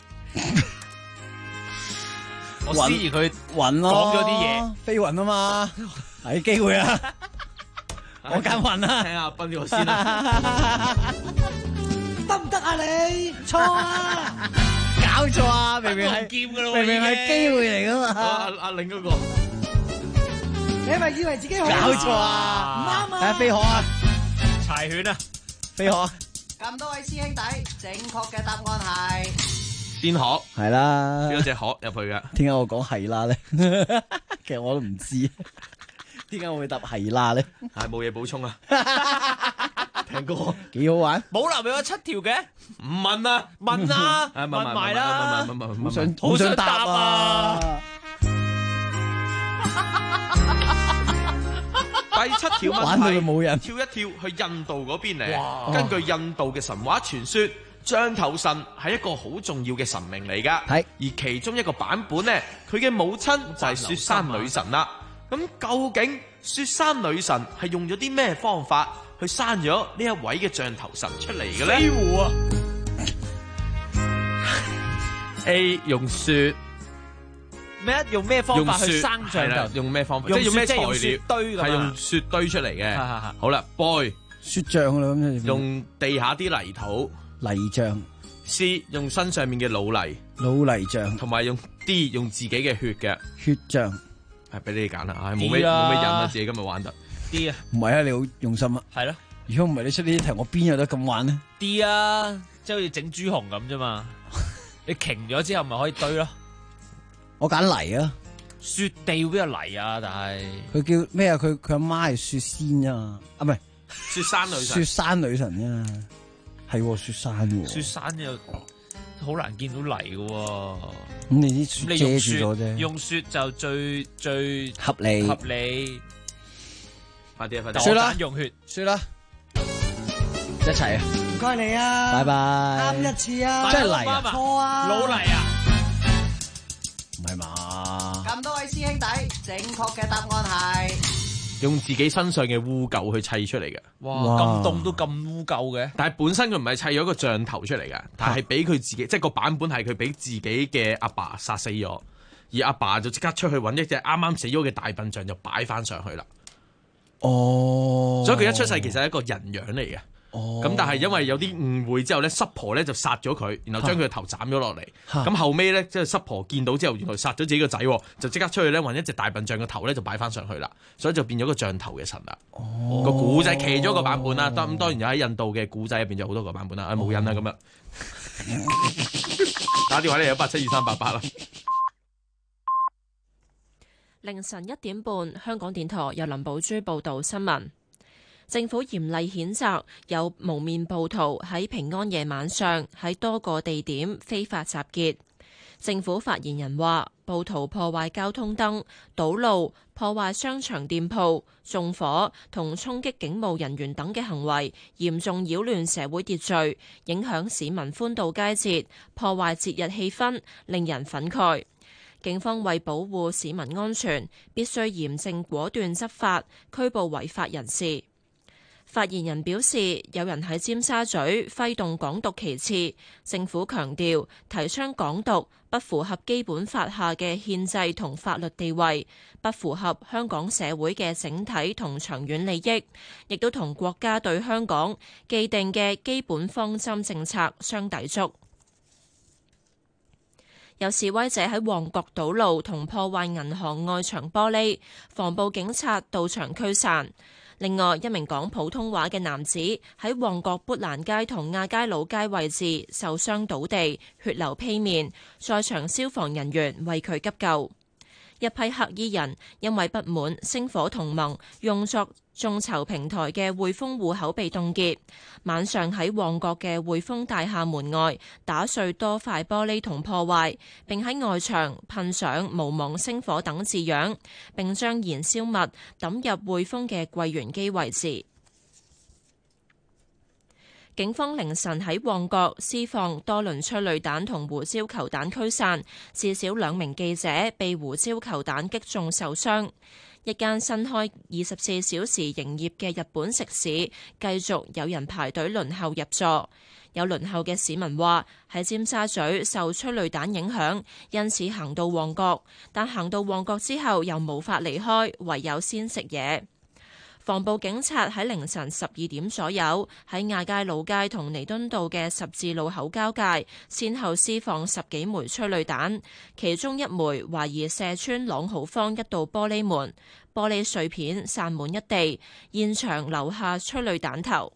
我思疑佢雲咯， 講咗啲嘢， 飛雲啊嘛，係機會啊！我揀雲啦， 聽阿斌呢個先啦， 得唔得啊你？錯啊！ 搞錯啊！明明係劍噶咯， 明明係機會嚟噶嘛！ 阿另嗰個。 你係咪以為自己好？ 搞錯啊！ 唔啱啊！ 係飛鶴啊！ 柴犬啊！ 飛鶴。 咁多位師兄弟，正確嘅答案係仙鶴。 係啦。 飛咗隻鶴入去嘅。 點解我講係啦咧？其實我都唔知。點解我會答係啦咧？ 係冇嘢補充啊！聽歌幾好玩。 武林有7條嘅， 唔問啊！ 問啊！問埋啦！ 好想答啊！ 第7條玩到問題， 佢冇人跳一跳去印度嗰邊嚟。 哇根據印度嘅神話傳說，象頭神係一個好重要嘅神明嚟㗎。 係而其中一個版本呢，佢嘅母親就係雪山女神啦。咁究竟雪山女神係用咗啲咩方法去生咗呢一位嘅象頭神出嚟嘅咧？ 飛狐啊 A 用雪。 咩？用咩方法去生象頭？ 用咩方法？ 用即係用咩材料？ 用雪堆咁啊係用雪堆出嚟嘅。好啦 ，boy 雪象啦咁， 用地下啲泥土泥象。 C 用身上面嘅老泥象， 同埋用 D 用自己嘅血嘅血象。 係俾你哋揀啦，唉，冇咩癮啊，自己今日玩得 D 啊， 唔係啊，你好用心啊。 係咯， 如果唔係你出呢啲題，我邊有得咁玩呢？ D 啊，即係好似整豬紅咁啫嘛。你瓊咗之後咪可以堆咯。 我揀泥啊， 雪地會邊有泥啊？但係佢叫咩啊？佢阿媽係雪仙啊，啊唔係雪山女神。 雪山女神啊，係雪山喎。 雪山又好難見到泥嘅喎。 咁你啲雪遮住咗啫。 用雪就最合理。 快啲啊！快啲。 雪啦， 用血。 雪啦，一齊啊！ 唔該你啊， 拜拜。 啱一次啊， 真係泥啊， 錯啊， 老泥啊， 唔係嘛？ 咁多位師兄弟，正確嘅答案係用自己身上嘅污垢去砌出嚟嘅。 哇！咁凍都咁污垢嘅。 但係本身佢唔係砌咗個象頭出嚟嘅，但係俾佢自己，即係個版本係佢俾自己嘅阿爸殺死咗，而阿爸就即刻出去揾一隻啱啱死咗嘅大笨象，就擺翻上去啦。 哦， 所以佢一出世其實係一個人樣嚟嘅。 哦， 咁但係因為有啲誤會之後咧，濕婆咧就殺咗佢，然後將佢個頭斬咗落嚟。咁後尾咧，即係濕婆見到之後，原來殺咗自己個仔，就即刻出去咧揾一隻大笨象個頭咧就擺翻上去啦，所以就變咗個象頭嘅神啦。 哦， 個古仔其中一個版本啦，咁當然有喺印度嘅古仔入邊有好多個版本啦。冇印啦咁樣，打電話嚟1872388啦。 凌晨1點半，香港電台由林寶珠報道新聞。政府嚴厲譴責有蒙面暴徒喺平安夜晚上喺多個地點非法集結。政府發言人話，暴徒破壞交通燈、堵路、破壞商場店鋪、縱火同衝擊警務人員等嘅行為，嚴重擾亂社會秩序，影響市民歡度佳節，破壞節日氣氛，令人憤慨。警方為保護市民安全，必須嚴正果斷執法，拘捕違法人士。發言人表示，有人喺尖沙咀揮動港獨旗幟，政府強調提倡港獨不符合基本法下嘅憲制同法律地位，不符合香港社會嘅整體同長遠利益，亦都同國家對香港既定嘅基本方針政策相抵觸。有示威者喺旺角堵路同破壞銀行外牆玻璃，防暴警察到場驅散。另外，一名講普通話嘅男子喺旺角砵蘭街同亞皆老街位置受傷倒地，血流披面，在場消防人員為佢急救。一批黑衣人因為不滿星火同盟用作眾籌平台嘅匯豐戶口被凍結，晚上喺旺角嘅匯豐大廈門外打碎多塊玻璃同破壞，並喺外牆噴上無望星火等字樣，並將燃燒物抌入匯豐嘅櫃員機位置。警方凌晨喺旺角施放多輪催淚彈同胡椒球彈驅散，至少2名記者被胡椒球彈擊中受傷。一間新開24小時營業嘅日本食肆繼續有人排隊輪候入座。有輪候嘅市民話喺尖沙咀受催淚彈影響，因此行到旺角，但行到旺角之後又無法離開，唯有先食嘢。防暴警察喺凌晨12點左右喺亞皆老街同彌敦道嘅十字路口交界，先後施放10幾枚催淚彈，其中1枚懷疑射穿朗豪坊一道玻璃門，玻璃碎片散滿一地，現場留下催淚彈頭。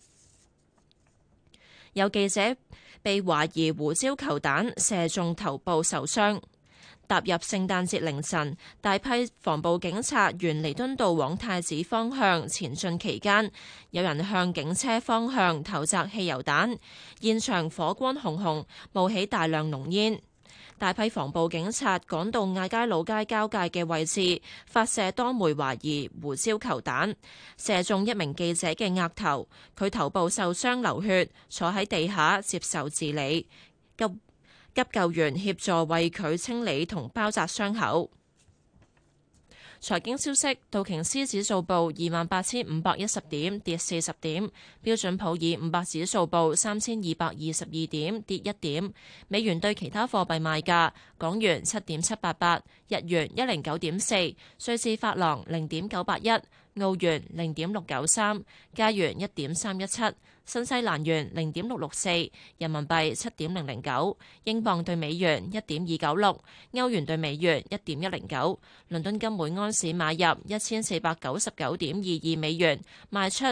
有記者被懷疑胡椒球彈射中頭部受傷。踏入聖誕節凌晨，大批防暴警察沿彌敦道往太子方向前進期間，有人向警車方向投擲汽油彈，現場火光熊熊，冒起大量濃煙。 大批防暴警察趕到亞皆老街交界嘅位置，發射多枚懷疑胡椒球彈，射中一名記者嘅額頭，佢頭部受傷流血，坐喺地下接受治理。急救員協助為佢清理同包紮傷口。財經消息，道瓊斯指數報28,510點，跌40點；標準普爾500指數報3,222點，跌1點。美元對其他貨幣賣價：港元7.788，日元109.4，瑞士法郎0.981，澳元0.693，加元1.317。新西蘭元0.664，人民幣7.009，英鎊對美元1.296，歐元對美元1.109。倫敦金每安士買入1499.22美元，賣出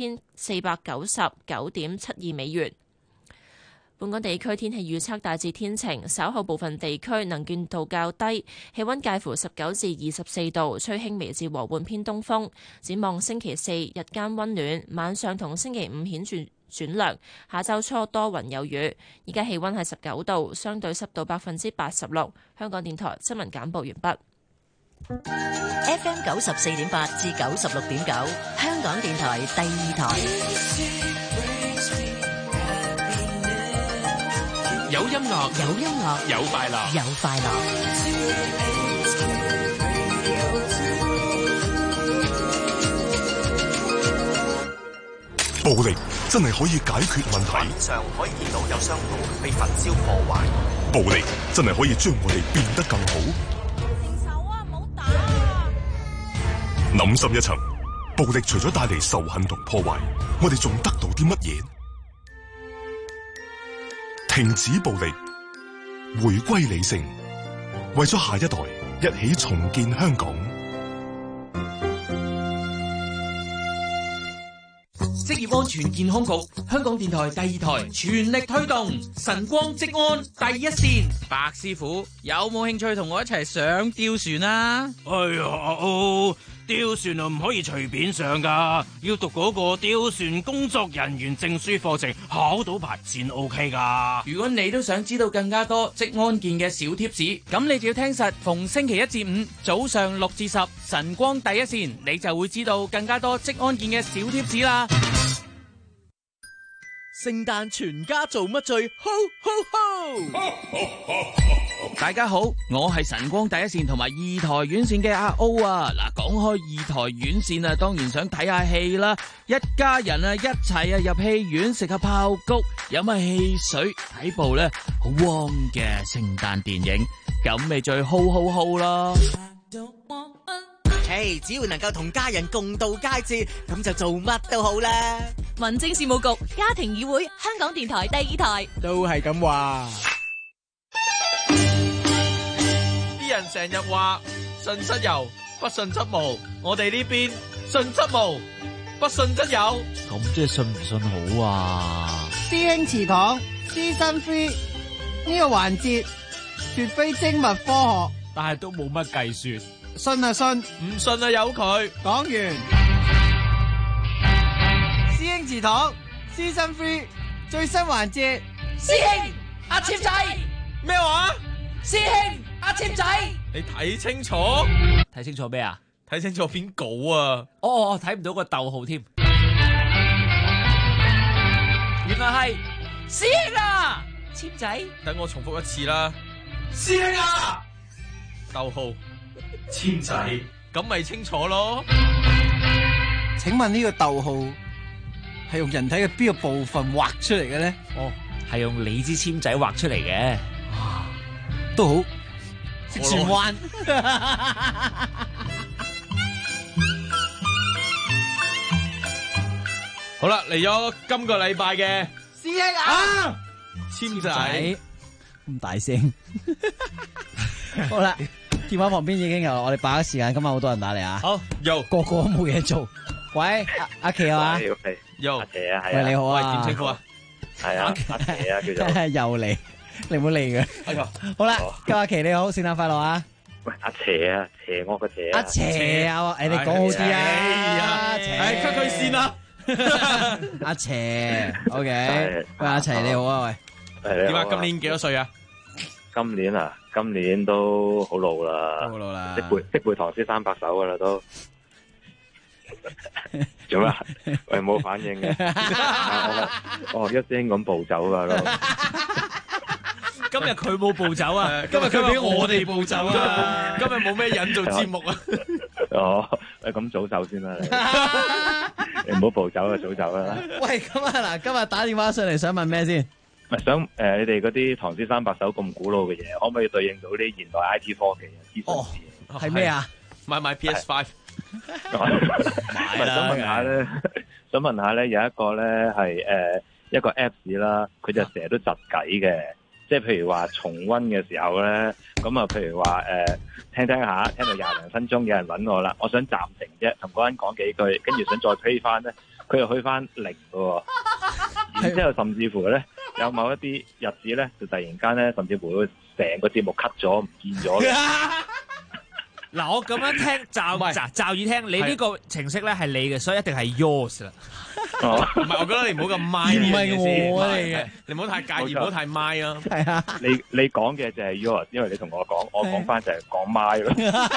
1499.72美元。本港地區天氣預測大致天晴，稍後部分地區能見度較低，氣溫介乎19至24度，吹輕微至和緩偏東風。展望星期四日間溫暖，晚上同星期五顯著轉涼，下週初多雲有雨。而家氣溫係19度，相對濕度86%。香港電台新聞簡報完畢。 FM 94.8至96.9，香港電台第二台。 有音樂， 有音樂， 有快樂， 有快樂。 暴力真係可以解決問題。 畫面上可以見到有商鋪被焚燒破壞。 暴力真係可以將我哋變得更好。 停手啊！唔好打！ 諗深一層，暴力除咗帶嚟仇恨同破壞，我哋仲得到啲乜嘢？停止暴力，回歸理性，為咗下一代，一起重建香港。 職業安全健康局、香港電台第二台全力推動晨光職安第一線。 白師傅有冇興趣同我一齊上吊船啊？ 哎呀，吊船啊唔可以隨便上噶，要讀嗰個吊船工作人員證書課程，考到牌先 OK 噶。 如果你都想知道更加多職安健嘅小貼士，咁你就要聽實逢星期一至五早上6至10晨光第一線，你就會知道更加多職安健嘅小貼士啦。 聖誕全家做乜最 ho ho ho？ 大家好，我係晨光第一線同埋二台院線嘅阿 O 啊！嗱，講開二台院線啊，當然想睇下戲啦，一家人啊一齊啊入戲院食下爆谷，飲下汽水，睇部咧好 warm 嘅聖誕電影，咁咪最 ho ho ho 咯。 嘿，只要能夠同家人共度佳節，咁就做乜都好啦。 民政事務局家庭議會，香港電台第二台都係咁話。 啲人成日話信則有，不信則無。我哋呢邊信則無，不信則有。 咁即係信唔信好啊？ 師兄祠堂Season 3呢個環節絕非精密科學， 但係都冇乜計算。 信啊信， 唔信啊由佢。 講完。師兄祠堂Season 3最新環節， 師兄阿簽仔咩話？ 師兄阿簽仔， 你睇清楚， 睇清楚咩啊？ 睇清楚篇稿啊！ 哦，睇唔到個逗號添，原來係師兄啊，簽仔。 等我重複一次啦， 師兄啊， 逗號簽仔，咁咪清楚咯。 請問呢個逗號係用人體嘅邊個部分畫出嚟嘅咧？ 哦，係用你支簽仔畫出嚟嘅。 都好，識轉彎。 好啦，嚟咗今個禮拜嘅師兄啊， 簽仔咁大聲。好啦，電話旁邊已經有我哋把握時間，今日好多人打嚟啊。 好，又個個都冇嘢做。喂，阿奇係嘛？ 又阿奇啊，係啊。 喂，你好啊。 喂，點稱呼啊？ 係啊，阿奇啊，叫做。 又嚟，你唔好嚟嘅。好啦，今阿奇你好，聖誕快樂啊！ 喂，阿邪啊，邪惡嘅邪啊。 阿邪啊，你講好啲啊。 係，cut 佢線啦。 阿邪 ，OK。喂，阿邪你好啊，喂。 點啊？今年幾多歲啊？ 今年啊，今年都好老啦， 好老啦， 識背唐詩300首噶啦都。做咩？喂，冇反應嘅。哦，一聲咁暴走噶都。 今日佢冇暴走啊，今日佢俾我哋暴走啊，今日冇咩人做節目啊。 哦，咁早走先啦，你唔好暴走啊，早走啦。 喂，咁啊嗱，今日打電話上嚟想問咩先？ 想你哋嗰啲唐詩300首咁古老嘅嘢，可唔可以對應到啲現代 IT 科技啊？資訊哦，係咩啊？ 買 PS5。 想問下咧，有一個咧係一個 Apps 啦，佢就成日都窒偈嘅，即係譬如話重溫嘅時候咧，咁啊，譬如話聽下，聽到20零分鐘，有人揾我啦，我想暫停啫，同嗰人講幾句，跟住想再推翻咧，佢又去翻0嘅，然之後甚至乎咧，有某一啲日子咧，就突然間咧，甚至乎會成個節目 cut 咗，唔見咗嘅。 嗱，我咁樣聽驟耳聽，你呢個程式咧係你嘅，所以一定係 yours 啦。 唔係，我覺得你唔好咁 my 唔係我嚟嘅， 你唔好太介意，唔好太 my 啊。 係啊， 你講嘅就係 yours， 因為你同我講，我講翻就係講 my 咯。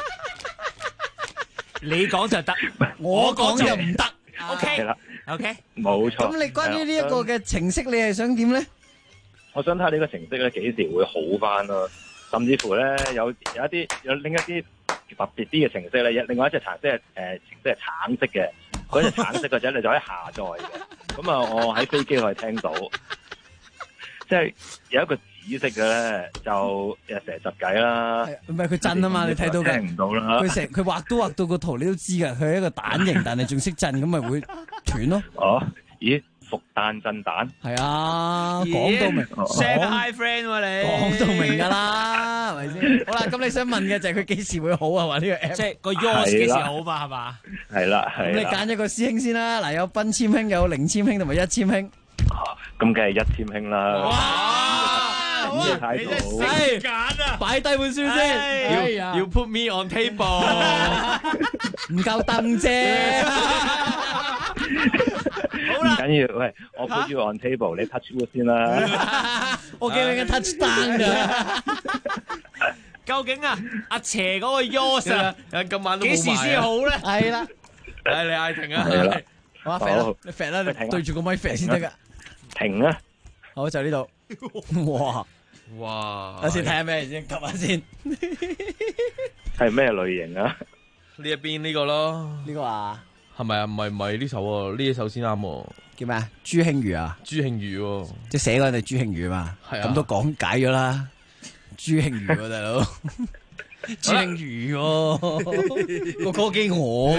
你講就得， 我講就唔得。 係啦 OK， 冇錯。 咁你關於呢一個嘅程式，你係想點咧？ 我想睇下呢個程式咧幾時會好翻咯。甚至乎咧有另一啲特別啲嘅程式咧，另外一隻程式係橙色嘅，嗰隻橙色嘅啫，你就可以下載嘅。咁啊，我喺飛機可以聽到，即係有一個紫色嘅咧，就成日窒偈啦。 唔係佢震啊嘛，你睇到嘅。 聽唔到啦。 佢畫到個圖，你都知㗎。佢係一個蛋形，但係仲識震，咁咪會斷咯。 哦，咦？復蛋震蛋係啊，講到明 ，say hi friend 喎你， 講到明㗎啦，係咪先？好啦，咁你想問嘅就係佢幾時會好啊？話呢個 app， 即係個 yours 幾時好嘛？係嘛？ 係啦，係。 咁你揀一個師兄先啦，嗱，有賓簽兄，有零簽兄同埋一簽兄。 咁梗係一簽兄啦。哇！ 你真係揀啊！ 擺低本書先， 要 put me on table， 唔夠凳啫。 唔緊要，喂，我 put you on table， 你 touch wood 先啦。 我驚你嘅 touch down 㗎。 究竟啊，阿邪嗰個 yours 啊， 今晚都幾時先好咧？ 係啦， 你嗌停啊！ 好啊，肥啦，你肥啦，你對住個咪肥先得㗎。 停啊！ 好，就呢度。 哇！ 我先睇下咩先，撳下先。 係咩類型啊？ 呢一邊呢個咯。 呢個啊？ 係咪啊？唔係呢首喎，呢一首先啱喎。 叫咩啊？朱慶餘啊？ 朱慶餘喎， 即係寫嗰陣朱慶餘嘛。係啊。咁都講解咗啦。朱慶餘喎，大佬。朱慶餘喎，個歌姬我。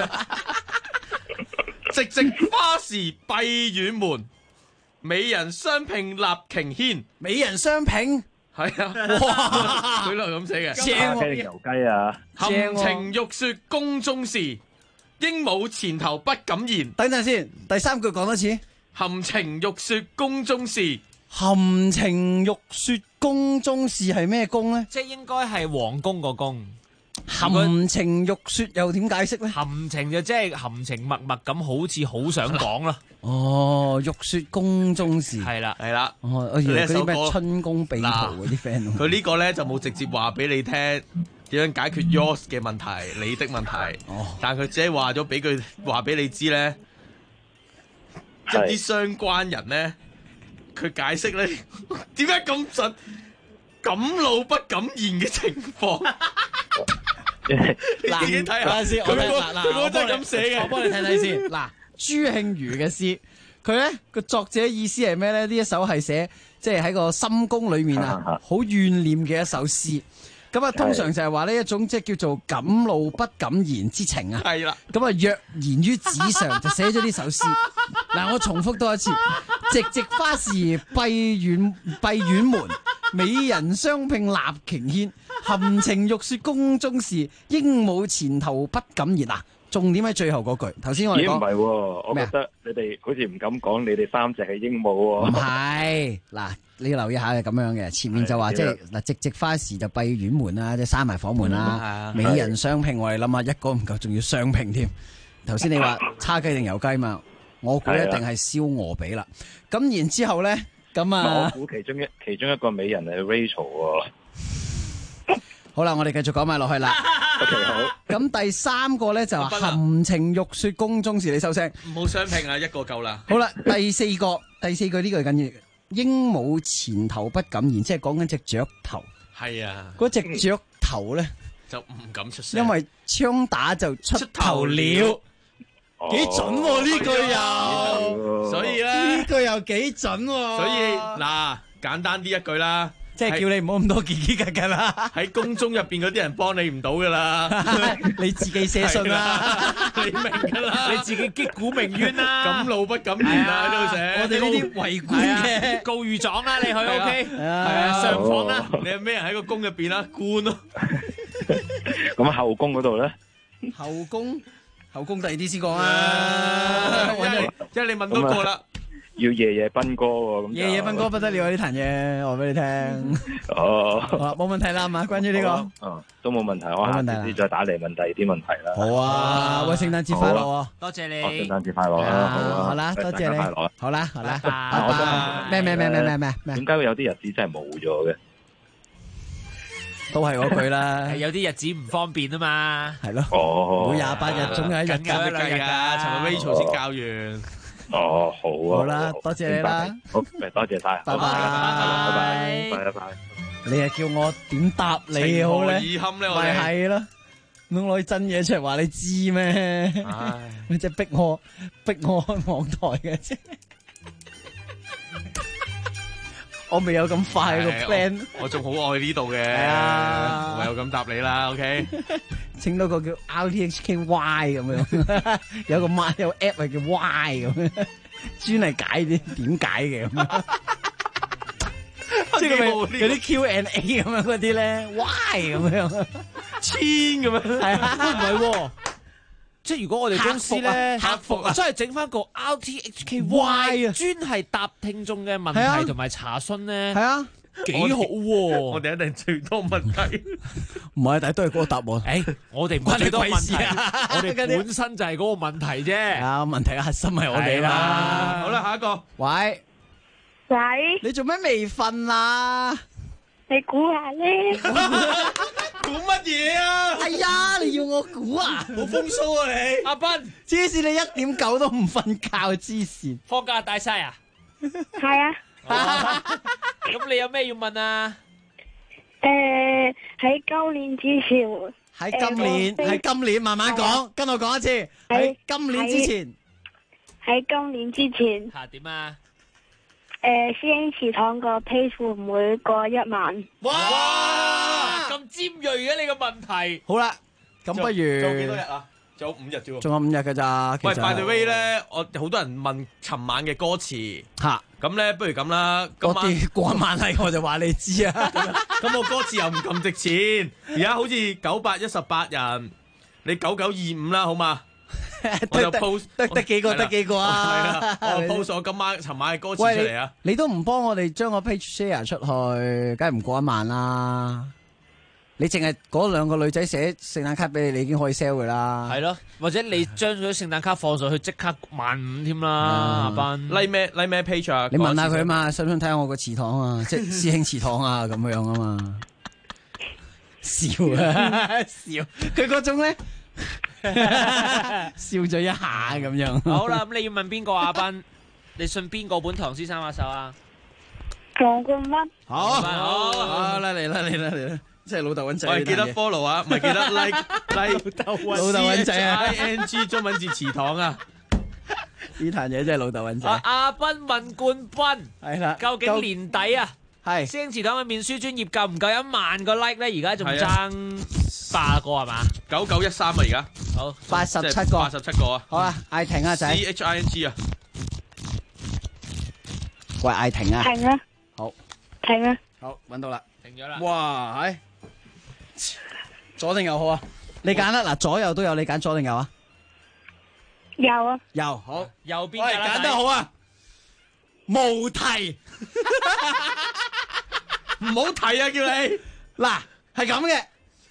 夕夕花時閉院門，美人相聘立瓊軒。 美人相聘。 係啊。哇！佢都係咁寫嘅。 正喎。牛雞啊！ 含情欲說宮中事，鸚鵡前頭不敢言。 等陣先，第三句講多次。 含情欲說宮中事。 含情欲說宮中事係咩宮咧？ 即係應該係皇宮個宮。 含情欲說又點解釋咧？ 含情就即係含情脈脈咁，好似好想講啦。 哦，欲說宮中事係啦， 係啦。 哦，我以為嗰啲咩春宮秘圖嗰啲 friend。 佢呢個咧就冇直接話俾你聽點樣解決 yours 嘅問題，你的問題。哦。但係佢只係話咗俾佢話俾你知咧，一啲相關人咧，佢解釋咧點解咁實敢怒不敢言嘅情況。 你自己睇下先，佢真係咁寫嘅， 我幫你睇睇先。嗱，朱慶餘嘅詩，佢咧個作者意思係咩咧？呢一首係寫即係喺個深宮裏面啊，好怨念嘅一首詩。咁啊，通常就係話呢一種即係叫做敢怒不敢言之情啊。 係啦。 咁啊，若言於紙上就寫咗呢首詩。嗱，我重複多一次：夕夕花時閉院門，美人相聘立瓊軒。含情欲說宮中事，鸚鵡前頭不敢言。嗱，重點喺最後嗰句。頭先我哋講， 唔係，我覺得你哋好似唔敢講，你哋三隻係鸚鵡喎。 唔係，嗱，你要留意下係咁樣嘅。前面就話即係嗱，夕夕花時就閉院門啦，即係閂埋房門啦。美人相聘，我哋諗下一個唔夠，仲要相聘添。頭先你話叉雞定油雞嘛？我估一定係燒鵝髀啦。咁然之後咧， 咁啊， 我估其中一個美人係 Rachel 喎。 好啦，我哋繼續講埋落去啦。 OK， 好。 咁第三個咧就係含情欲說宮中事，你收聲。 唔好相拼啊，一個夠啦。 好啦，第四句呢句係緊要，鸚鵡前頭不敢言，即係講緊隻雀頭。 係啊， 嗰隻雀頭咧就唔敢出聲， 因為槍打就出頭了。幾準喎呢句又， 所以咧呢句又幾準喎。 所以嗱，簡單啲一句啦。 即係叫你唔好咁多結結格格啦， 喺宮中入邊嗰啲人幫你唔到噶啦， 你自己寫信啦， 你明噶啦， 你自己擊鼓鳴冤啦， 敢怒不敢言啊喺度寫。 我哋呢啲圍觀嘅告御狀啦，你去 OK， 係啊，上訪啦， 你係咩人喺個宮入邊啦？官咯。 咁後宮嗰度咧？ 後宮第二啲先講啊， 因為你問多個啦。 要夜夜奔歌喎，咁夜夜奔歌不得了呢壇嘢，我俾你聽。 哦， 好啦，冇問題啦，係嘛？關於呢個， 都冇問題，我下次再打嚟問第二啲問題啦。 好啊，喂，聖誕節快樂啊！ 多謝你。 聖誕節快樂啦， 好啦，多謝你。好啦，好啦， 咩？ 咩？ 點解會有啲日子真係冇咗嘅？ 都係嗰句啦， 有啲日子唔方便啊嘛。 係咯。 哦。 每28日總有一日計㗎，尋日 Rachel 先教完。 哦，好啊， 好啦，多謝你啦， 好，多謝晒， 拜拜， 拜拜。 你係叫我點答你好咧？ 情何以堪咧？我哋咪係咯，攞啲真嘢出嚟話你知咩？你即係逼我網台嘅啫，我未有咁快個 plan， 我仲好愛呢度嘅，唯有咁答你啦 ，OK。 整多個叫 RTHKY 咁樣，有個 app 係叫 Y 咁樣，專係解啲點解嘅咁。即係有啲 Q&A 咁樣嗰啲咧 ，Y 咁樣， 千咁樣， 係啊， 唔係喎。即係如果我哋公司咧， 客服啊， 真係整翻個 RTHKY 啊，專係答聽眾嘅問題同埋查詢咧， 係啊。 幾好喎！ 我哋一定最多問題， 唔係，但係都係嗰個答案。 我哋唔係最多問題啊！我哋本身就係嗰個問題啫。 啊，問題嘅核心係我哋啦。 好啦，下一個。 喂，你做咩未瞓啊？ 你估下咧？ 估乜嘢啊？ 哎呀，你要我估啊？ 好風騷啊你！ 阿斌， 黐線你1.9都唔瞓覺，黐線。 放假大晒啊？ 係啊。 咁你有咩要問啊？ 喺今年之前， 喺今年慢慢講，跟我講一次。喺今年之前， 喺今年之前吓點啊？ 師兄祠堂個 page 會唔會過1萬？ 哇！咁尖銳嘅你個問題。 好啦，咁不如仲有幾多日啊？仲有5日啫喎。 仲有5日㗎咋？ 喂，by the way 咧，我好多人問尋晚嘅歌詞吓。 咁咧，不如咁啦。 嗰啲過萬例我就話你知啊。 咁我歌詞又唔咁值錢，而家好似918人，你9925啦，好嘛？我就 post 得幾個啊？ 係啦，我 post 我尋晚嘅歌詞出嚟啊！ 你都唔幫我哋將個 page share 出去，梗係唔過1萬啦。你淨係嗰2個女仔寫聖誕卡俾你，你已經可以 sell 佢啦。 係咯，或者你將咗聖誕卡放上去，即刻15000添啦，阿班。 like 咩 page 啊？ 你問下佢啊嘛，想唔想睇下我個祠堂啊？即係師兄祠堂啊，咁樣啊嘛。笑啊笑，佢嗰種咧笑咗一下咁樣。 好啦，咁你要問邊個阿班？你信邊個本唐詩三把手啊？ 黃冠乜？ 好啦嚟啦！即係老豆揾仔， 我係記得 follow 啊，唔係記得 like 老豆揾仔啊 ，ing 中文字祠堂啊， 呢壇嘢真係老豆揾仔。 阿斌問冠軍係啦， 究竟年底啊， 係師兄祠堂嘅面書專頁夠唔夠1萬個 like 咧？而家仲爭8個係嘛 ？9913啊，而家好 87個 ，87個啊。 好啊，嗌停啊仔 ，CHING 啊， 喂嗌停啊， 停啊， 好停啊， 好揾到啦， 停咗啦。 哇，係左定右好啊？你揀啦，嗱左右都有，你揀左定右啊？ 有啊， 右好， 右邊喂揀得好啊，無題， 唔好提啊，叫你嗱係咁嘅，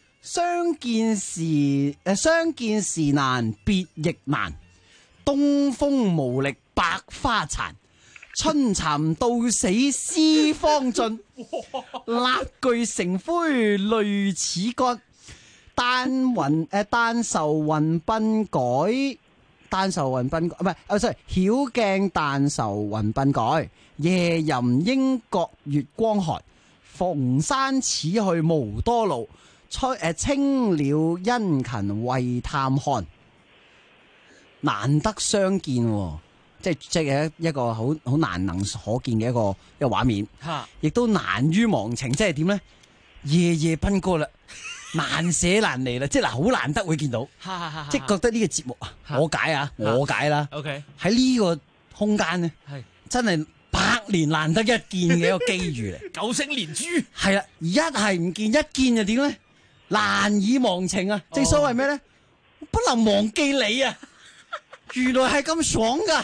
相見時難別亦難，東風無力百花殘， 春蠶到死絲方盡，蠟炬成灰淚始乾。但愁雲鬢改，但愁雲鬢唔係，sorry， 曉鏡但愁雲鬢改。夜吟應覺月光寒，逢山此去無多路。青鳥殷勤為探看，難得相見喎，即係一個好難能可見嘅一個畫面，亦都難於忘情，即係點咧？夜夜奔歌啦，難捨難離啦，即係嗱，好難得會見到，即係覺得呢個節目啊，我解啦，OK，喺呢個空間咧，真係百年難得一見嘅一個機遇嚟， 九星連珠，係啦，一係唔見，一見就點咧？難以忘情啊！正所謂咩咧？不能忘記你啊！原來係咁爽噶。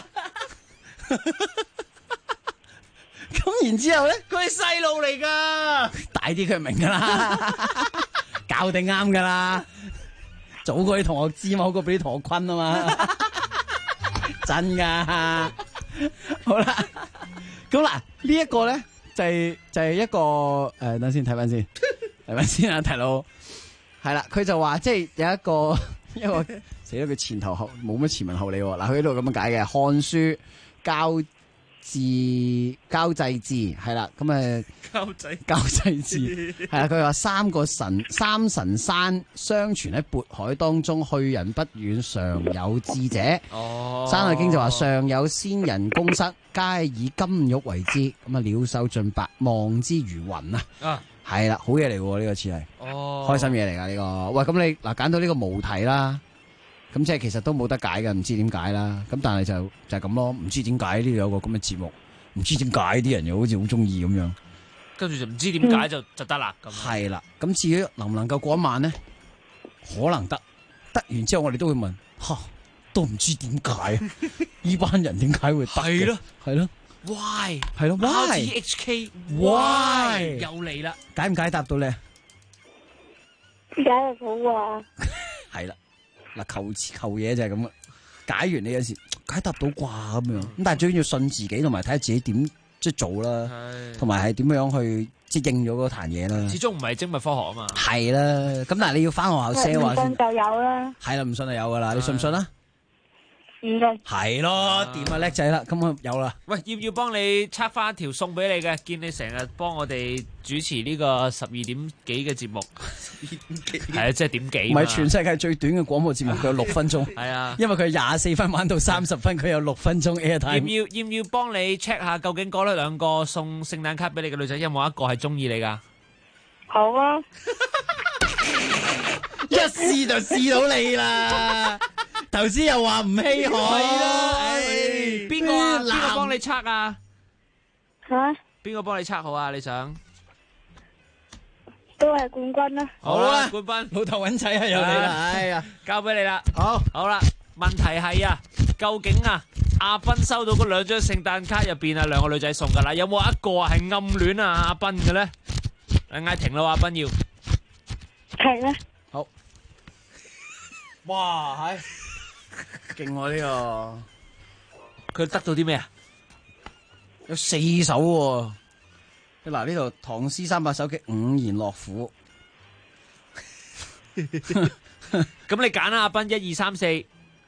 咁然之後咧， 佢係細路嚟噶， 大啲佢明噶啦，教定啱噶啦。早過啲同學知嘛，好過俾啲同學坤啊嘛。真噶。好啦，咁嗱呢一個咧就係一個等先睇翻先，睇翻先啊，提佬。係啦，佢就話即係有一個死咗佢前頭後冇乜前文後理喎。嗱，佢呢度咁樣解嘅《漢書交際志》係啦，咁交際志係啦。佢話三神山相傳喺渤海當中，去人不遠，常有志者。山海經就話上有仙人宮室，皆以金玉為之。咁啊，鳥獸盡白，望之如雲啊！係啦，好嘢嚟喎，呢個詞係，開心嘢嚟噶呢個。喂，咁你嗱揀到呢個無題啦，咁即係其實都冇得解嘅，唔知點解啦。咁但係就係咁咯，唔知點解呢度有個咁嘅節目，唔知點解啲人又好似好中意咁樣， 跟住就唔知點解就得啦。咁係啦，咁至於能唔能夠過一晚呢？可能得完之後我哋都會問，都唔知點解呢班人點解會得嘅？係咯。 Why 係咯 ？RTHK Why 又嚟啦？ 解唔解答到你？ 解得到啊！ 係啦，嗱求嘢就係咁啦。解完你有時解答到啩咁樣，咁但係最緊要信自己，同埋睇下自己點即係做啦，同埋係點樣去即係應咗嗰壇嘢啦。 始終唔係精密科學啊嘛。係啦，咁但係你要翻學校寫話先。 唔信就有啦。 係啦，唔信就有噶啦，你信唔信啊？ 唔信。 係咯，掂啊叻仔啦，咁啊有啦。 喂，要唔要幫你測翻一條送俾你嘅？見你成日幫我哋主持呢個12點幾嘅節目，係啊，即係點幾？唔係全世界最短嘅廣播節目，佢有6分鐘。 係啊， 因為佢24分玩到30分，佢有6分鐘 airtime。 要唔要幫你 check 下究竟嗰兩個送聖誕卡俾你嘅女仔有冇一個係中意你噶？ 好啊， 一試就試到你啦。頭先又話唔稀罕，係啦， 邊個啊？邊個幫你測啊？ 吓？ 邊個幫你測好啊？你想？ 都係冠軍啦。 好啦，冠軍， 老頭揾仔啊，有你啦，哎呀， 交俾你啦。 好啦，問題係啊，究竟啊，阿斌收到嗰2張聖誕卡入邊啊，2個女仔送噶啦，有冇一個係暗戀啊阿斌嘅咧？嗌停啦，阿斌要停啦。 好。哇，係。勁喎呢個，佢得到啲咩啊？ 有4首喎。嗱呢度唐詩300首嘅五言樂府。 咁你揀啦，阿斌1、2、3、4。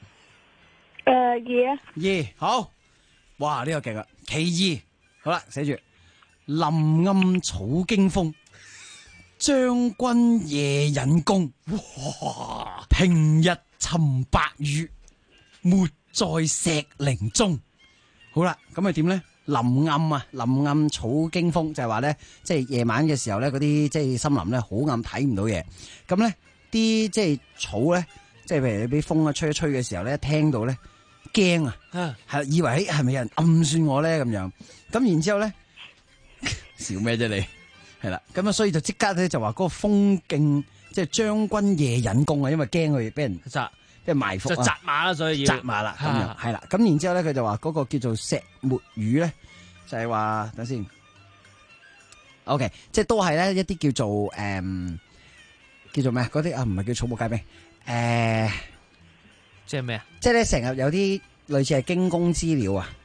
2啊。 2好。哇呢個勁啊！其2好啦，寫住林暗草驚風，將軍夜引弓。哇！平日尋白羽，沒在石林中。好啦，咁係點咧？林暗草驚風就係話咧，即係夜晚嘅時候咧，嗰啲即係森林咧好暗，睇唔到嘢。咁咧啲即係草咧，即係譬如你俾風啊吹一吹嘅時候咧，聽到咧驚啊，係以為係咪有人暗算我咧咁樣。咁然之後咧笑咩啫你？係啦，咁啊所以就即刻咧就話嗰個風勁，即係將軍夜引弓啊，因為驚佢俾人即係埋伏啊， 就紮馬啦，所以要紮馬啦咁樣，係啦。咁然之後咧，佢就話嗰個叫做石墨魚咧，就係話等先 ，OK， 即係都係咧一啲叫做叫做咩嗰啲啊，唔係叫草木皆兵， 即係咩啊？ 即係咧成日有啲類似係驚弓之鳥啊，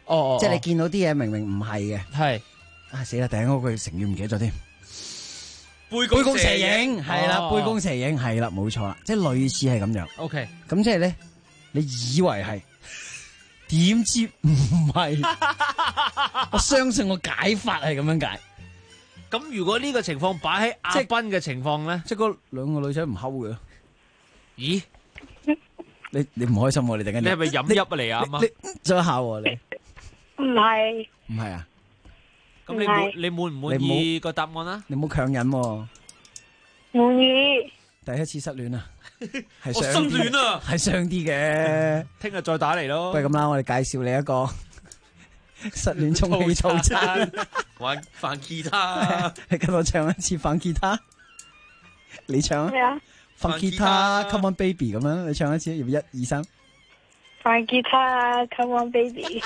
哦，即係你見到啲嘢明明唔係嘅。 係啊死啦！第一嗰句成語唔記得咗添。 杯杯弓蛇影係啦，杯弓蛇影係啦，冇錯啦，即係類似係咁樣。 OK， 咁即係咧，你以為係，點知唔係？我相信我解法係咁樣解。 咁如果呢個情況擺喺阿斌嘅情況咧， 即係嗰兩個女仔唔睺嘅。 咦？ 你唔開心喎？你突然間你係咪飲泣啊你啊？ 你想考我你？ 唔係。 唔係啊？ 咁你滿唔滿意個答案啊？ 你唔好強忍喎。 滿意。 第一次失戀啊，係我心亂啊， 係傷啲嘅。 聽日再打嚟咯。 不如咁啦，我哋介紹你一個失戀充氣套餐， 玩彈吉他。 你跟我唱一次放吉他，你唱咩啊？ 放吉他 ，Come on baby 咁樣，你唱一次，要唔要1、2、3？ 放吉他 ，Come on baby。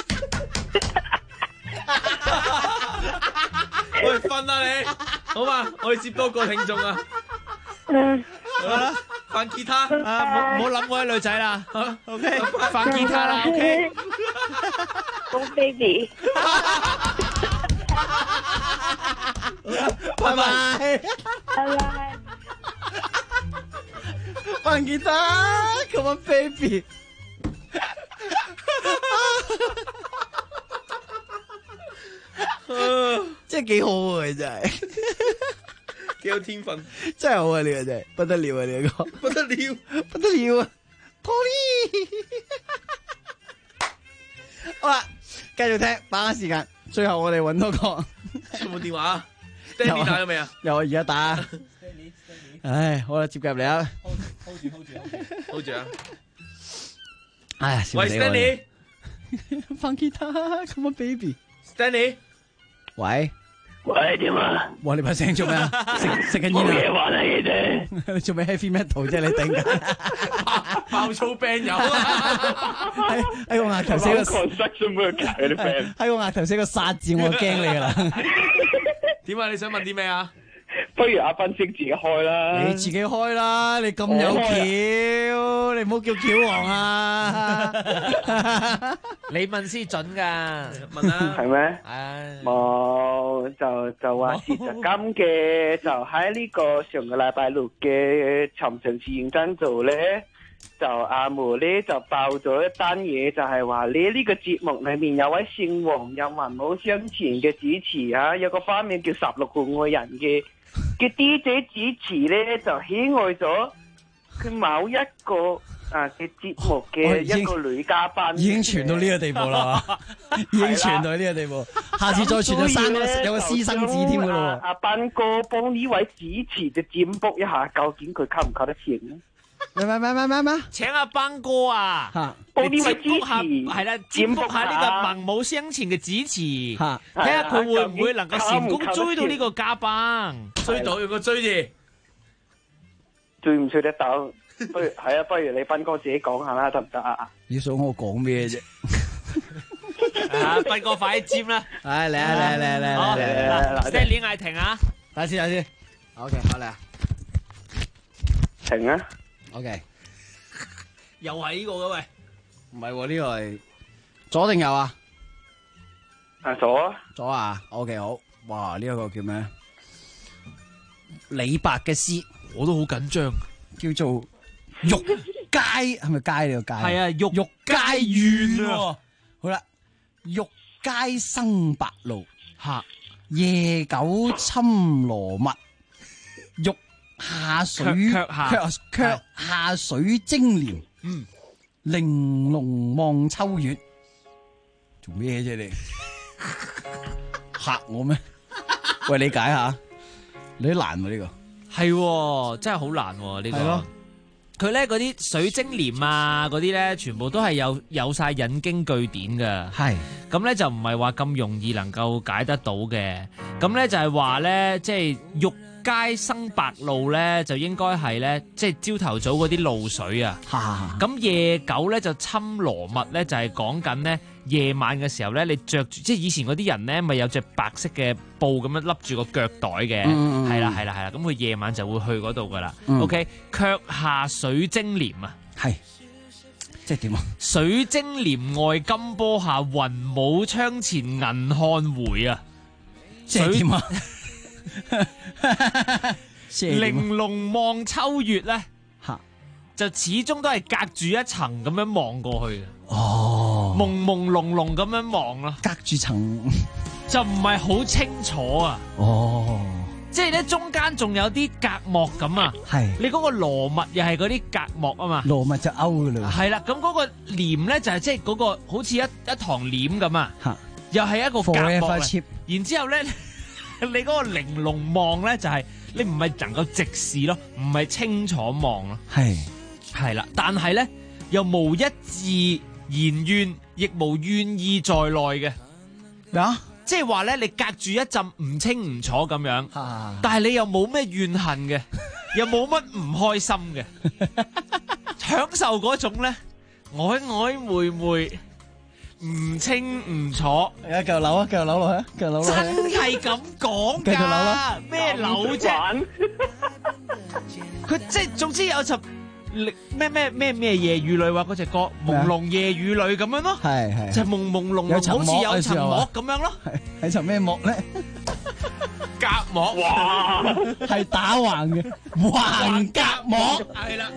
喂，瞓啦你，好嘛？我哋接多個聽眾啊。好啦，放吉他， 唔好諗嗰啲女仔啦。OK， 放吉他啦。OK， 放 baby。 拜拜， 拜拜。 放吉他 ，Come on baby。真係幾好啊！真係幾有天分， 真係好啊！呢個真係不得了啊！呢個不得了， 不得了啊！托尼，好啦，繼續聽，把握時間，最後我哋揾多個有冇電話 ？Danny 打咗未啊？ 有，我而家打。唉，好啦，接入嚟啊 ！hold 住啊！ 唉， 喂 ，Stanley， 放吉他 ，Come on baby。Stanley， 喂，點啊？ 哇，你把聲做咩啊？食緊煙啊？ 冇嘢玩啊，你哋。 你做咩 heavy metal 啫？你頂緊爆粗 band 友啊！ 喺我額頭寫個 construction worker 嗰啲 band， 喺我額頭寫個殺字，我就驚你噶啦。 點啊？你想問啲咩啊？ 不如阿斌先自己開啦。 你自己開啦，你咁有橋，你唔好叫橋王啊！ 你問先準㗎， 問啦。 係咩？冇就話事實咁嘅，就喺呢個上個禮拜六嘅尋常試驗真做咧，就阿毛咧就爆咗一單嘢，就係話你呢個節目裏面有位姓黃又文武雙全嘅主持啊，有個花名叫16號愛人嘅 DJ 主持咧，就喜愛咗佢某一個嘅節目嘅一個女嘉賓， 已經傳到呢個地步啦，已經傳到呢個地步，下次再傳就有個私生子添噶咯。 阿斌哥幫呢位主持就占卜一下，究竟佢溝唔溝得成咧？ 咩？ 請阿斌哥啊， 幫呢位主持係啦，占卜下呢個文武雙全嘅主持，睇下佢會唔會能夠成功追到呢個嘉賓？ 追到用個追字， 追唔追得到？不如你斌哥自己講下啦，得唔得啊？ 你想我講咩啫？ 斌哥快啲尖啦！ 嚟啊 ！Stanley嗌停啊！ 等先，OK， 好嚟啊！ 停啊 ！OK， 又係呢個嘅喂， 唔係喎，呢個係左定右啊？左啊 ！OK， 好，哇！呢一個叫咩？李白嘅詩， 我都好緊張， 叫做玉階，係咪階呢個階？ 係啊， 玉階怨啊！好啦，玉階生白露，夜久侵羅密，玉下水卻下水晶簾，玲瓏望秋月。做咩啫你？嚇我咩？喂，你解下，你都難喎呢個。 係，真係好難呢個。佢咧嗰啲水晶簾啊，嗰啲咧全部都係有晒引經據典噶。 係咁咧就唔係話咁容易能夠解得到嘅。咁咧就係話咧，即係玉階生白露咧，就應該係咧，即係朝頭早嗰啲露水啊。咁夜久咧就侵羅密咧，就係講緊咧夜晚嘅時候咧，你着住即係以前嗰啲人咧，咪有隻白色嘅布咁樣笠住個腳袋嘅，係啦。咁佢夜晚就會去嗰度噶啦。OK， 卻下水晶簾啊， 係即係點啊？ 水晶簾外金波下，雲舞窗前銀漢回啊！ 即係點啊？ 玲瓏望秋月咧，就始終都係隔住一層咁樣望過去嘅。 哦， 朦朦朧朧咁樣望咯， 隔住層就唔係好清楚啊。 哦， 即係咧中間仲有啲隔膜咁啊。 係你嗰個羅密又係嗰啲隔膜啊嘛。 羅密就勾噶啦。 係啦，咁嗰個簾咧就係即係嗰個好似一堂簾咁啊。又係一個隔膜。然之後咧，你嗰個玲瓏望咧就係你唔係能夠直視咯，唔係清楚望咯。係啦，但係咧又無一字言怨，亦無怨意在內嘅。 啊， 即係話咧，你隔住一陣唔清唔楚咁樣，但係你又冇咩怨恨嘅，又冇乜唔開心嘅，享受嗰種咧曖曖昧昧。唔清唔楚， 繼續扭啊，繼續扭落去，繼續扭落去。 真係咁講繼續扭啦， 咩扭啫？佢即係總之有集咩夜雨裏話嗰隻歌朦朧夜雨裏咁樣咯， 係就朦朦朧朧，好似有層膜咁樣咯。 係層咩膜咧？ 隔膜， 哇，係打橫嘅橫隔膜， 係啦。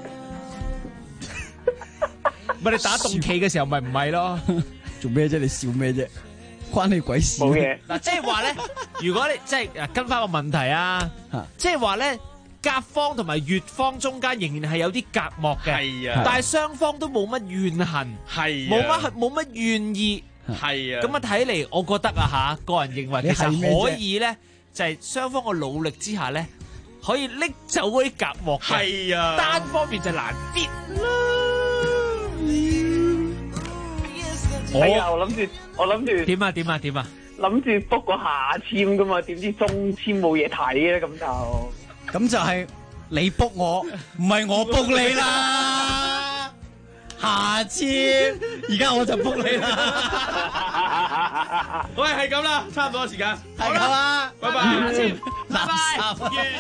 咪你打動棋嘅時候咪唔係咯？ 做咩啫？你笑咩啫？關你鬼事？ 冇嘢。 嗱，即係話咧，如果你即係跟翻個問題啊，即係話咧，甲方同埋乙方中間仍然係有啲隔膜嘅， 係啊， 但係雙方都冇乜怨恨， 係冇乜怨意， 係啊。 咁啊睇嚟，我覺得啊嚇，個人認為其實可以咧，就係雙方嘅努力之下咧，可以拎走嗰啲隔膜嘅， 係啊， 單方面就難啲啦。 我諗住點啊？ 諗住 book 個下簽噶嘛，點知中簽冇嘢睇咧，咁就係你 book 我，唔係我 book 你啦。下簽，而家我就 book 你啦。 喂，係咁啦，差唔多時間， 係咁啦， 拜拜， 下簽， 拜拜。